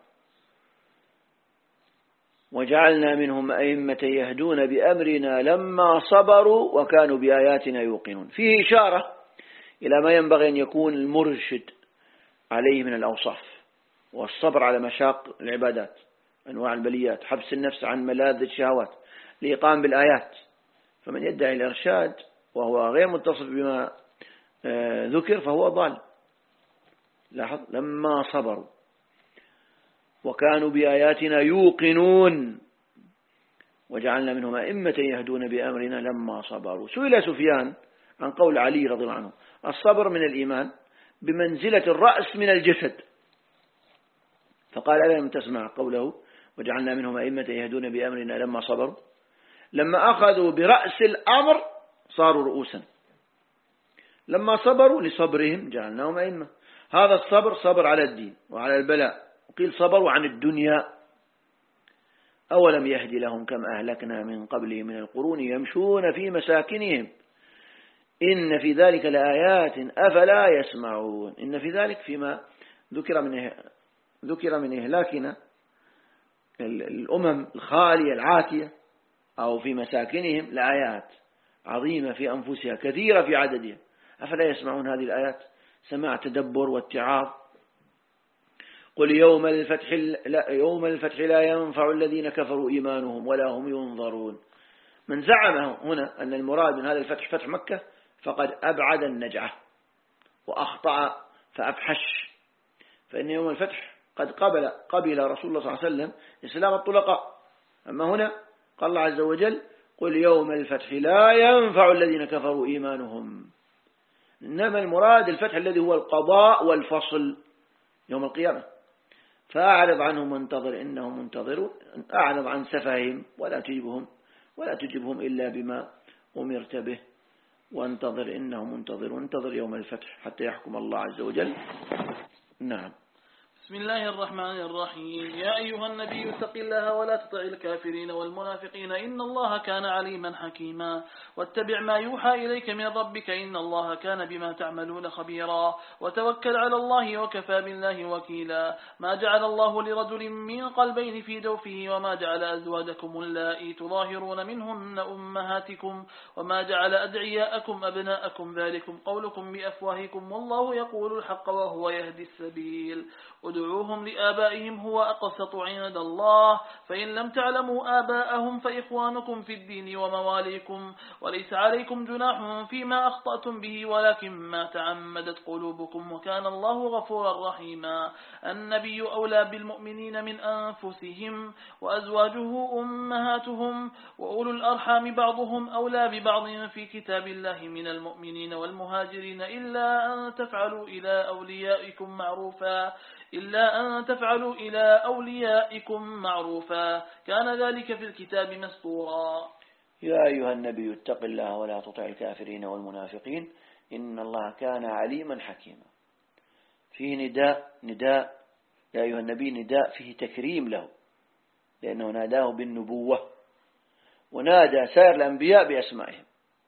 وجعلنا منهم أئمة يهدون بأمرنا لما صبروا وكانوا بآياتنا يوقنون. فيه إشارة إلى ما ينبغي أن يكون المرشد عليه من الأوصاف، والصبر على مشاق العبادات أنواع البليات، حبس النفس عن ملاذ الشهوات لإقام بالآيات. فمن يدعي الإرشاد وهو غير متصف بما ذكر فهو ضال. لاحظ لما صبروا وكانوا بآياتنا يوقنون وجعلنا منهم أئمة يهدون بأمرنا لما صبروا. سئل سفيان عن قول علي رضي الله عنه الصبر من الإيمان بمنزلة الرأس من الجسد، فقال ألم تسمع قوله وجعلنا منهم أئمة يهدون بأمرنا لما صبروا؟ لما أخذوا برأس الأمر صاروا رؤوسا، لما صبروا لصبرهم جعلناهم أئمة. هذا الصبر صبر على الدين وعلى البلاء، وقيل صبروا عن الدنيا. أولم يهدي لهم كم أهلكنا من قبلهم من القرون يمشون في مساكنهم إن في ذلك لآيات أفلا يسمعون. إن في ذلك فيما ذكر من إهلاكنا الأمم الخالية العاتية أو في مساكنهم لآيات عظيمة في أنفسها كثيرة في عددها، أفلا يسمعون هذه الآيات سماع تدبر واتعاظ. قل يوم الفتح لا ينفع الذين كفروا إيمانهم ولا هم ينظرون. من زعم هنا أن المراد من هذا الفتح فتح مكة فقد أبعد النجعة وأخطأ فأفحش، فإن يوم الفتح قد قبل رسول الله صلى الله عليه وسلم إسلام الطلقاء. أما هنا قال الله عز وجل قل يوم الفتح لا ينفع الذين كفروا إيمانهم، إنما المراد الفتح الذي هو القضاء والفصل يوم القيامة. فأعرض عنهم وانتظر إنهم منتظرون. أعرض عن سفههم ولا تجبهم إلا بما أمرت به، وانتظر إنهم منتظرون. انتظر يوم الفتح حتى يحكم الله عز وجل. نعم.
بسم الله الرحمن الرحيم. يا أيها النبي اتق الله ولا تطع الكافرين والمنافقين إن الله كان عليما حكيما. واتبع ما يوحى إليك من ربك إن الله كان بما تعملون خبيرا. وتوكل على الله وكفى بالله وكيلا. ما جعل الله لرجل من قلبين في جوفه وما جعل أزواجكم اللائي تظاهرون منهن أمهاتكم وما جعل أدعياءكم أبناءكم ذلكم قولكم بأفواهكم والله يقول الحق وهو يهدي السبيل. ادعوهم لآبائهم هو أقسط عند الله فإن لم تعلموا آباءهم فإخوانكم في الدين ومواليكم وليس عليكم جناح فيما أخطأتم به ولكن ما تعمدت قلوبكم وكان الله غفورا رحيما. النبي أولى بالمؤمنين من أنفسهم وأزواجه أمهاتهم وأولو الأرحام بعضهم أولى ببعض في كتاب الله من المؤمنين والمهاجرين إلا أن تفعلوا إلى أوليائكم معروفا كان ذلك في الكتاب مسطورا.
يا أيها النبي اتق الله ولا تطع الكافرين والمنافقين إن الله كان عليما حكيما. فيه نداء يا أيها النبي، نداء فيه تكريم له لأنه ناداه بالنبوة ونادى سائر الأنبياء بأسمائهم،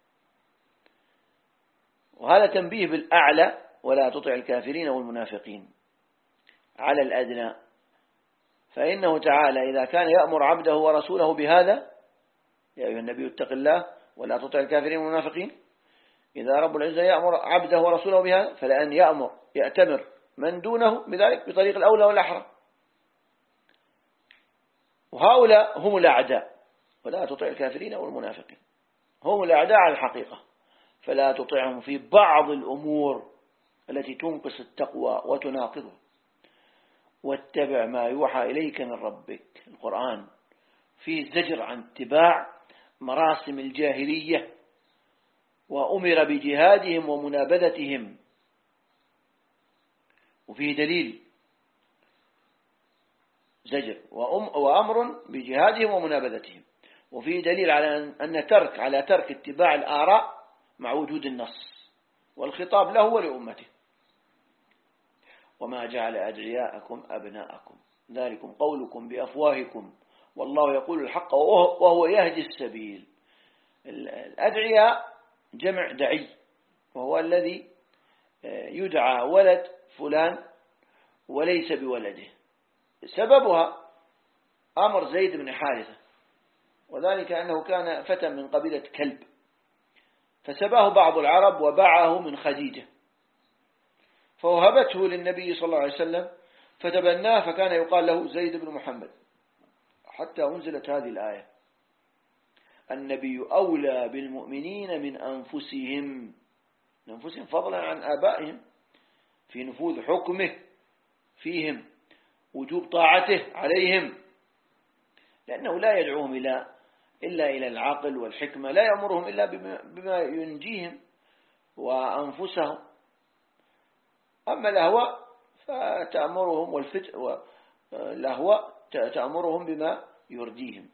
وهذا تنبيه بالأعلى ولا تطع الكافرين والمنافقين على الأدنى. فإنه تعالى إذا كان يأمر عبده ورسوله بهذا يا أيها النبي اتق الله ولا تطع الكافرين والمنافقين، إذا رب العزة يأمر عبده ورسوله بهذا فلأن يأتمر من دونه بذلك بطريق الأولى والأحرى. وهؤلاء هم الأعداء، ولا تطع الكافرين والمنافقين هم الأعداء على الحقيقة، فلا تطعهم في بعض الأمور التي تنقص التقوى وتناقضه. واتبع ما يوحى إليك من ربك. القرآن فيه زجر عن اتباع مراسم الجاهلية وأمر بجهادهم ومنابذتهم، وفيه دليل زجر وأمر بجهادهم ومنابذتهم، وفيه دليل على أن ترك اتباع الآراء مع وجود النص والخطاب له ولأمته. وما جعل أدعياءكم أبناءكم ذلكم قولكم بأفواهكم والله يقول الحق وهو يهدي السبيل. الأدعياء جمع دعي، وهو الذي يدعى ولد فلان وليس بولده. سببها أمر زيد بن حارثة، وذلك أنه كان فتى من قبيلة كلب، فسباه بعض العرب وباعه من خديجة، فوهبته للنبي صلى الله عليه وسلم فتبناه، فكان يقال له زيد بن محمد، حتى أنزلت هذه الآية النبي أولى بالمؤمنين من أنفسهم. لأنفسهم فضلا عن آبائهم في نفوذ حكمه فيهم، وجوب طاعته عليهم، لأنه لا يدعوهم إلا إلى العقل والحكمة، لا يأمرهم إلا بما ينجيهم وأنفسهم. أما الأهواء فتأمرهم والأهواء تأمرهم بما يرضيهم.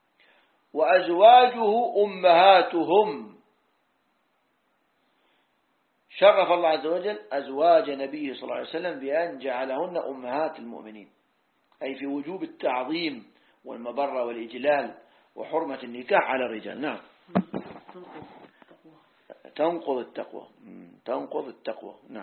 وأزواجه أمهاتهم، شرف الله عز وجل أزواج نبيه صلى الله عليه وسلم بأن جعلهن أمهات المؤمنين، أي في وجوب التعظيم والمبرة والإجلال وحرمة النكاح على الرجال. نعم، تنقض التقوى. نعم.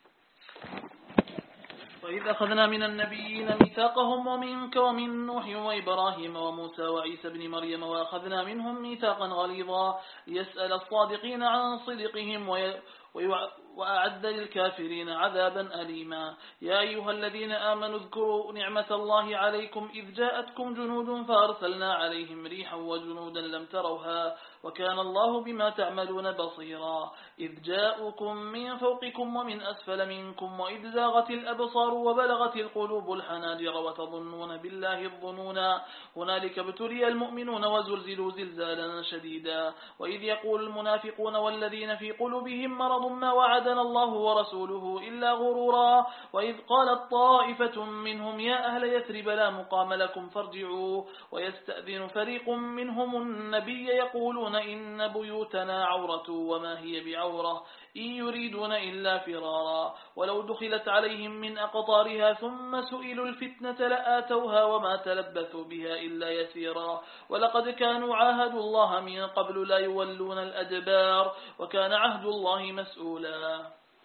وإذ أخذنا من النبيين ميثاقهم ومنك ومن نوح وإبراهيم وموسى وعيسى بن مريم وأخذنا منهم ميثاقا غليظا ليسأل الصادقين عن صدقهم وأعد للكافرين عذابا أليما. يا أيها الذين آمنوا اذكروا نعمة الله عليكم إذ جاءتكم جنود فأرسلنا عليهم ريحا وجنودا لم تروها وكان الله بما تعملون بصيرا. إذ جاءوكم من فوقكم ومن أسفل منكم وإذ زاغت الأبصار وبلغت القلوب الحناجر وتظنون بالله الظنونا هنالك ابتلي المؤمنون وزلزلوا زلزالا شديدا. وإذ يقول المنافقون والذين في قلوبهم مرض ما وعدنا الله ورسوله إلا غرورا. وإذ قالت طائفة منهم يا أهل يثرب لا مقام لكم فارجعوا ويستأذن فريق منهم النبي يقولون إن بيوتنا عورة وما هي بعورة إن يريدون إلا فرارا. ولو دخلت عليهم من أقطارها ثم سئلوا الفتنة لآتوها وما تلبثوا بها إلا يسيرا. ولقد كانوا عاهدوا الله من قبل لا يولون الأدبار وكان عهد الله مسؤولا.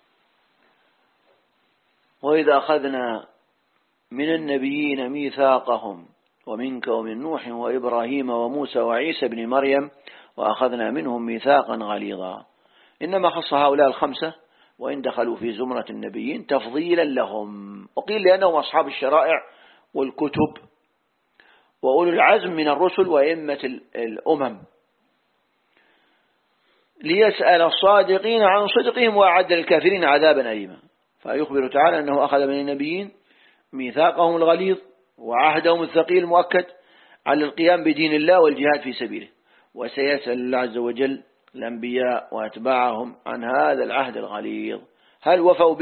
وإذا أخذنا من النبيين ميثاقهم ومنك ومن نوح وإبراهيم وموسى وعيسى بن مريم وأخذنا منهم ميثاقا غليظا. إنما خص هؤلاء الخمسة وإن دخلوا في زمرة النبيين تفضيلا لهم، وقيل لأنهم أصحاب الشرائع والكتب وأولو العزم من الرسل وإمة الأمم، ليسأل الصادقين عن صدقهم وأعد للكافرين عذابا أليما. فيخبر تعالى أنه أخذ من النبيين ميثاقهم الغليظ وعهدهم الثقيل المؤكد على القيام بدين الله والجهاد في سبيله، وسيسأل الله عز وجل الأنبياء وأتباعهم عن هذا العهد الغليظ، هل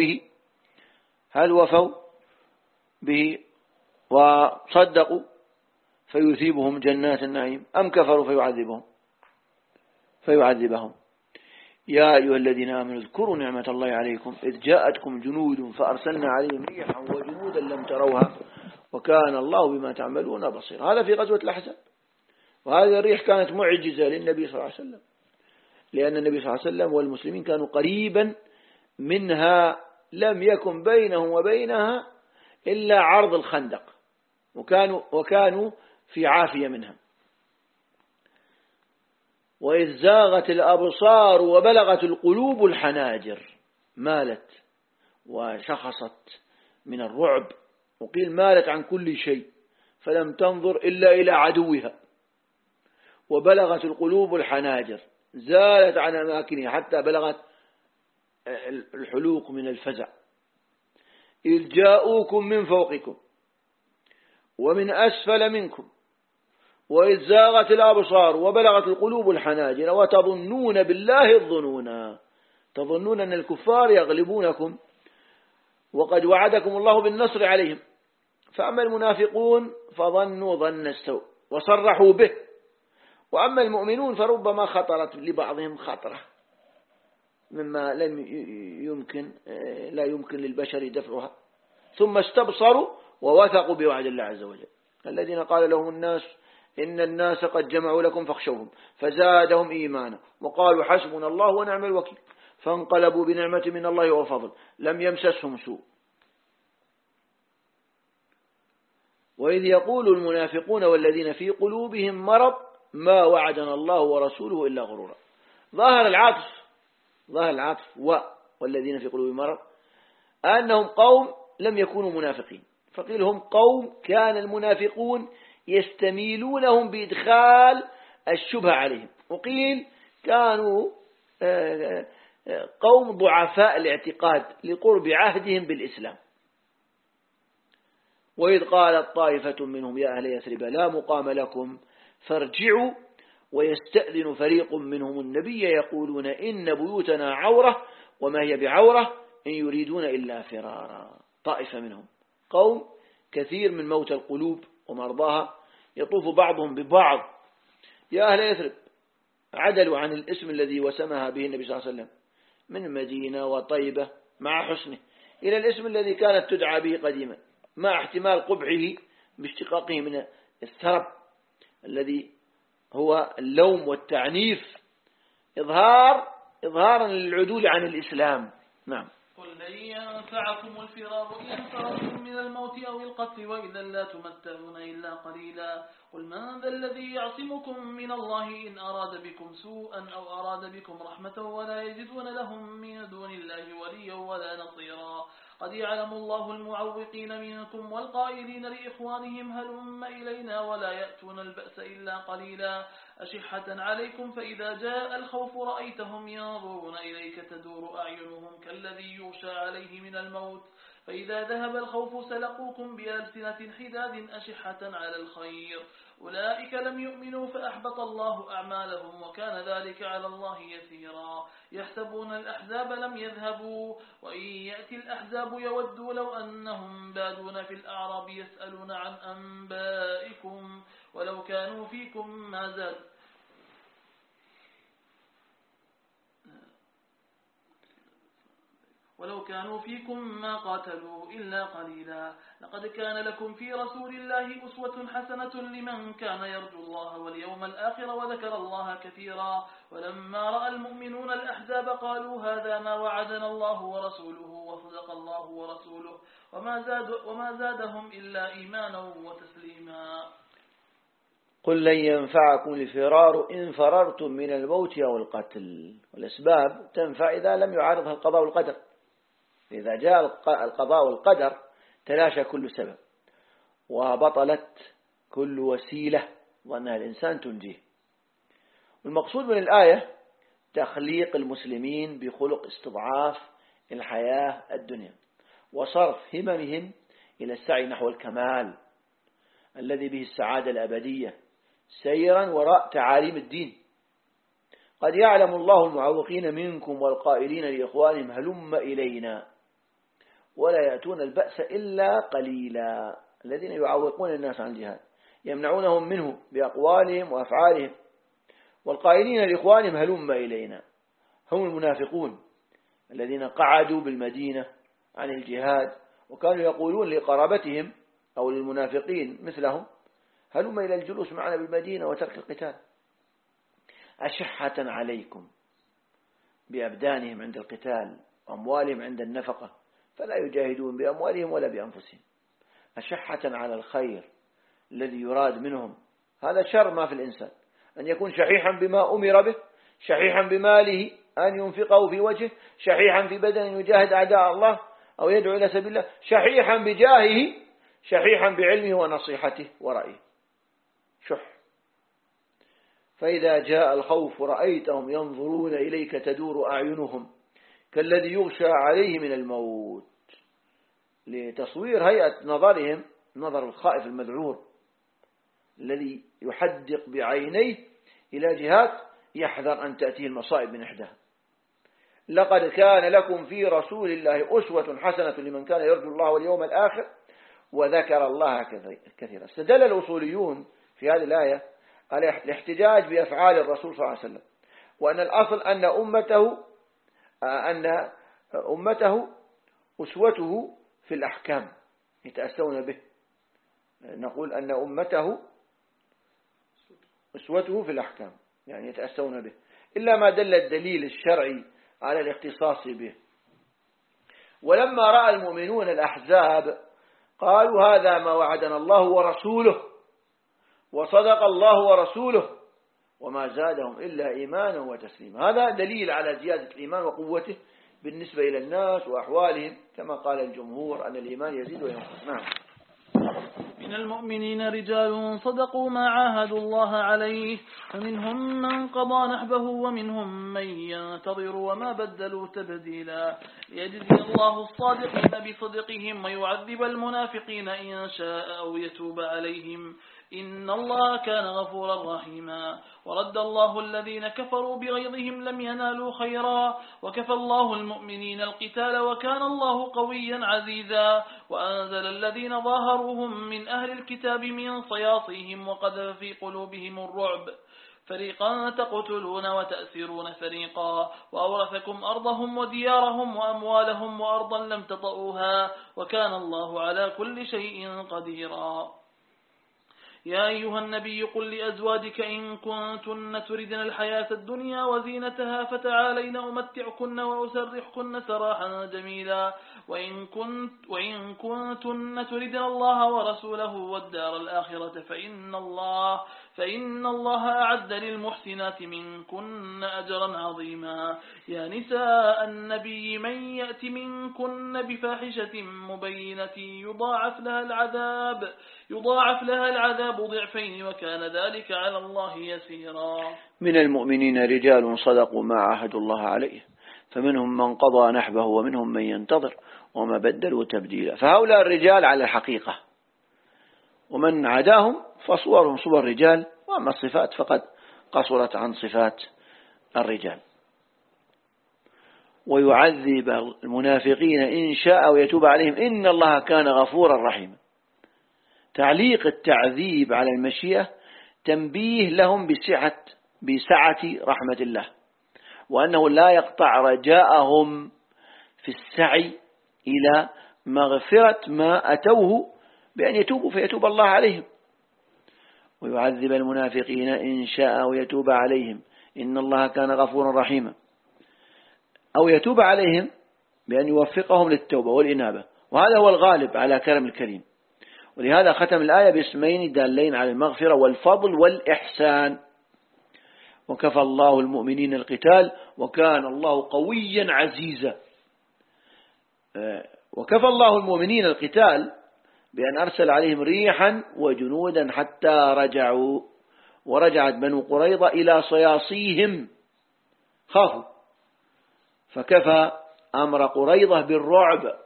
وفوا به وصدقوا فيثيبهم جنات النعيم أم كفروا فيعذبهم. يا أيها الذين آمنوا اذكروا نعمة الله عليكم إذ جاءتكم جنود فأرسلنا عليهم ريحا وجنودا لم تروها وكان الله بما تعملون بصيرا. هذا في غزوة الأحزاب، وهذه الريح كانت معجزة للنبي صلى الله عليه وسلم، لأن النبي صلى الله عليه وسلم والمسلمين كانوا قريبا منها، لم يكن بينهم وبينها إلا عرض الخندق، وكانوا في عافية منها. وإذ زاغت الأبصار وبلغت القلوب الحناجر، مالت وشخصت من الرعب، وقيل مالت عن كل شيء فلم تنظر إلا إلى عدوها. وبلغت القلوب الحناجر، زالت عن أماكنها حتى بلغت الحلوق من الفزع. إذ جاءوكم من فوقكم ومن أسفل منكم وإذ زاغت الأبصار وبلغت القلوب الحناجر وتظنون بالله الظنونا، تظنون أن الكفار يغلبونكم وقد وعدكم الله بالنصر عليهم. فأما المنافقون فظنوا ظن السوء وصرحوا به، وأما المؤمنون فربما خطرت لبعضهم خطرة مما لا يمكن للبشر دفعها، ثم استبصروا ووثقوا بوعد الله عز وجل. الذين قال لهم الناس إن الناس قد جمعوا لكم فاخشوهم فزادهم إيمانا وقالوا حسبنا الله ونعم الوكيل فانقلبوا بنعمة من الله وفضل لم يمسسهم سوء. وإذ يقول المنافقون والذين في قلوبهم مرض ما وعدنا الله ورسوله إلا غرورا. ظاهر العطف والذين في قلوبهم مرض أنهم قوم لم يكونوا منافقين، فقيل هم قوم كان المنافقون يستميلونهم بإدخال الشبهة عليهم، وقيل كانوا قوم ضعفاء الاعتقاد لقرب عهدهم بالإسلام. وإذ قالت طائفة منهم يا أهل يثرب لا مقام لكم فارجعوا ويستأذن فريق منهم النبي يقولون إن بيوتنا عورة وما هي بعورة إن يريدون إلا فرارا. طائفة منهم قوم كثير من موت القلوب ومرضاها يطوف بعضهم ببعض يا أهل يثرب، عدلوا عن الاسم الذي وسمها به النبي صلى الله عليه وسلم من مدينة وطيبة مع حسنه إلى الاسم الذي كانت تدعى به قديما، مع احتمال قبحه باشتقاقه من الثرب الذي هو اللوم والتعنيف إظهارا للعدول عن الإسلام. نعم.
قل لن ينفعكم الفرار إن فررتم من الموت أو القتل وإذا لا تمتعون إلا قليلا. قل من ذا الذي يعصمكم من الله إن أراد بكم سوءا أو أراد بكم رحمة ولا يجدون لهم من دون الله وليا ولا نصيرا. قد يعلم الله المعوقين منكم والقائلين لإخوانهم هلم إلينا ولا يأتون البأس إلا قليلا. أشحة عليكم فإذا جاء الخوف رأيتهم ينظرون إليك تدور أعينهم كالذي يغشى عليه من الموت فإذا ذهب الخوف سلقوكم بألسنة حداد أشحة على الخير أولئك لم يؤمنوا فأحبط الله أعمالهم وكان ذلك على الله يسيرا. يحسبون الأحزاب لم يذهبوا وإن يأتي الأحزاب يودوا لو أنهم بادون في الأعراب يسألون عن أنبائكم ولو كانوا فيكم ما قاتلوا إلا قليلا. لقد كان لكم في رسول الله أسوة حسنة لمن كان يرجو الله واليوم الآخر وذكر الله كثيرا. ولما رأى المؤمنون الأحزاب قالوا هذا ما وعدنا الله ورسوله وصدق الله ورسوله وما زادهم إلا إيمانا وتسليما.
قل لن ينفعكم الفرار إن فررتم من الموت أو القتل. والأسباب تنفع إذا لم يعارضها القضاء والقدر. إذا جاء القضاء والقدر تلاشى كل سبب وبطلت كل وسيلة ظنها الإنسان تنجيه. والمقصود من الآية تخليق المسلمين بخلق استضعاف الحياة الدنيا وصرف هممهم إلى السعي نحو الكمال الذي به السعادة الأبدية سيرا وراء تعاليم الدين. قد يعلم الله المعوقين منكم والقائلين لإخوانهم هلم إلينا ولا يأتون البأس إلا قليلا. الذين يعوقون الناس عن الجهاد يمنعونهم منه بأقوالهم وأفعالهم. والقائلين لإخوانهم هلم إلينا هم المنافقون الذين قعدوا بالمدينة عن الجهاد وكانوا يقولون لقرابتهم أو للمنافقين مثلهم هلم إلى الجلوس معنا بالمدينة وترك القتال. أشحة عليكم بأبدانهم عند القتال وأموالهم عند النفقة فلا يجاهدون بأموالهم ولا بأنفسهم. أشحة على الخير الذي يراد منهم. هذا شر ما في الإنسان أن يكون شحيحا بما أمر به، شحيحا بماله أن ينفقه في وجهه، شحيحا في بدن يجاهد أعداء الله أو يدعو إلى سبيل الله، شحيحا بجاهه، شحيحا بعلمه ونصيحته ورأيه. شح. فإذا جاء الخوف رأيتهم ينظرون إليك تدور أعينهم كالذي يغشى عليه من الموت. لتصوير هيئة نظرهم نظر الخائف المذعور الذي يحدق بعينيه إلى جهات يحذر أن تأتيه المصائب من إحداها. لقد كان لكم في رسول الله أسوة حسنة لمن كان يرجو الله واليوم الآخر وذكر الله كثيرا. استدل الأصوليون في هذه الآية على الاحتجاج بأفعال الرسول صلى الله عليه وسلم وأن الأصل أن أمته أسوته في الأحكام يتأسون به. نقول أن أمته أسوته في الأحكام يعني يتأسون به إلا ما دل الدليل الشرعي على الاختصاص به. ولما رأى المؤمنون الأحزاب قالوا هذا ما وعدنا الله ورسوله وصدق الله ورسوله وما زادهم إلا إيمانا وتسليما. هذا دليل على زيادة الإيمان وقوته بالنسبة إلى الناس وأحوالهم كما قال الجمهور أن الإيمان يزيد وينقص. نعم.
من من المؤمنين رجال صدقوا ما عاهدوا الله عليه فمنهم من قضى نحبه ومنهم من ينتظر وما بدلوا تبديلا ليجزي الله الصادقين بصدقهم ويعذب المنافقين إن شاء أو يتوب عليهم إن الله كان غفورا رحيما ورد الله الذين كفروا بغيظهم لم ينالوا خيرا وكفى الله المؤمنين القتال وكان الله قويا عزيزا وأنزل الذين ظاهروهم من أهل الكتاب من صياصيهم وقذف في قلوبهم الرعب فريقا تقتلون وتأسرون فريقا وأورثكم أرضهم وديارهم وأموالهم وأرضا لم تطئوها وكان الله على كل شيء قديرا يا أيها النبي قل لأزواجك إن كنتن تردن الحياة الدنيا وزينتها فتعالين أمتعكن وأسرحكن سراحا جميلا وإن كنتن تردن الله ورسوله والدار الآخرة فإن الله أعد للمحسنات منكن أجرا عظيما يا نساء النبي من يأت منكن بفاحشة مبينة يضاعف لها العذاب ضعفين وكان ذلك على الله يسيرا
من المؤمنين رجال صدقوا ما عاهدوا الله عليه فمنهم من قضى نحبه ومنهم من ينتظر وما بدلوا تبديلا فهؤلاء الرجال على الحقيقة ومن عداهم فصورهم صور رجال وأما الصفات فقد قصرت عن صفات الرجال ويعذب المنافقين إن شاء ويتوب عليهم إن الله كان غفورا رحيما تعليق التعذيب على المشيئة تنبيه لهم بسعة رحمة الله وأنه لا يقطع رجاءهم في السعي إلى مغفرة ما أتوه بأن يتوبوا فيتوب الله عليهم ويعذب المنافقين إن شاء ويتوب عليهم إن الله كان غفورا رحيما أو يتوب عليهم بأن يوفقهم للتوبة والإنابة وهذا هو الغالب على كرم الكريم ولهذا ختم الآية باسمين دالين على المغفرة والفضل والإحسان وكفى الله المؤمنين القتال وكان الله قويا عزيزا وكفى الله المؤمنين القتال بأن أرسل عليهم ريحا وجنودا حتى رجعوا ورجعت بنو قريظة إلى صياصيهم خافوا فكفى أمر قريظة بالرعب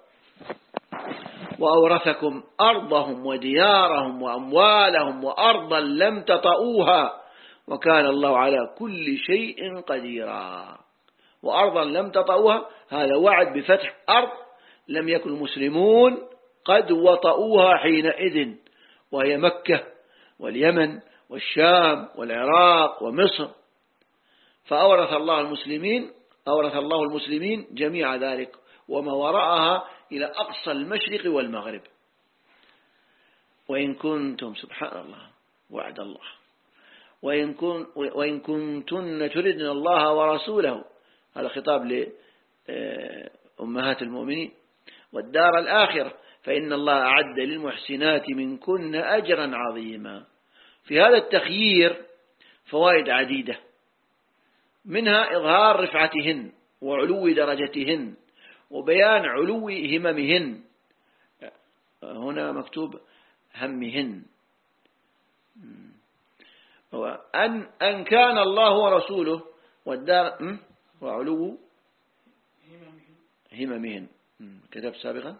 وأورثكم أرضهم وديارهم وأموالهم وأرضا لم تطئوها وكان الله على كل شيء قديرا وأرضا لم تطئوها هذا وعد بفتح أرض لم يكن المسلمون قد وطئوها حينئذ وهي مكة واليمن والشام والعراق ومصر فأورث الله المسلمين جميع ذلك وما وراءها إلى أقصى المشرق والمغرب وإن كنتم سبحان الله وعد الله وإن كنتن تردن الله ورسوله هذا خطاب لأمهات المؤمنين والدار الآخرة فإن الله أعد للمحسنات منكن أجرا عظيما في هذا التخيير فوائد عديدة منها إظهار رفعتهن وعلو درجتهن وبيان علو هممهن هنا مكتوب همهن أن كان الله ورسوله والدار وعلو هممهن كتبت سابقا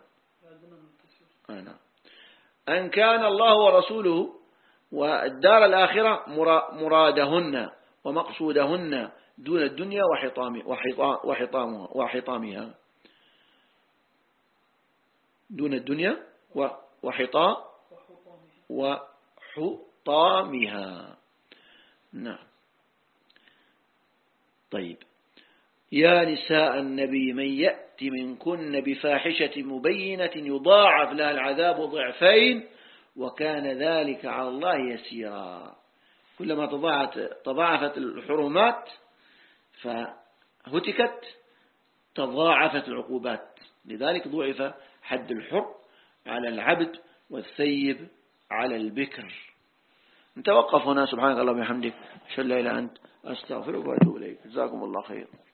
أن كان الله ورسوله والدار الآخرة مرادهن ومقصودهن دون الدنيا وحطامها دون الدنيا وحطامها نعم طيب يا نساء النبي من يأتي منكن بفاحشة مبينة يضاعف لها العذاب ضعفين وكان ذلك على الله يسيرا كلما تضاعفت الحرمات فهتكت تضاعفت العقوبات لذلك ضعف حد الحر على العبد والثيب على البكر نتوقف هنا سبحانك اللهم وبحمدك أشهد أن لا إله إلا أنت أستغفرك وأتوب إليك جزاكم الله خير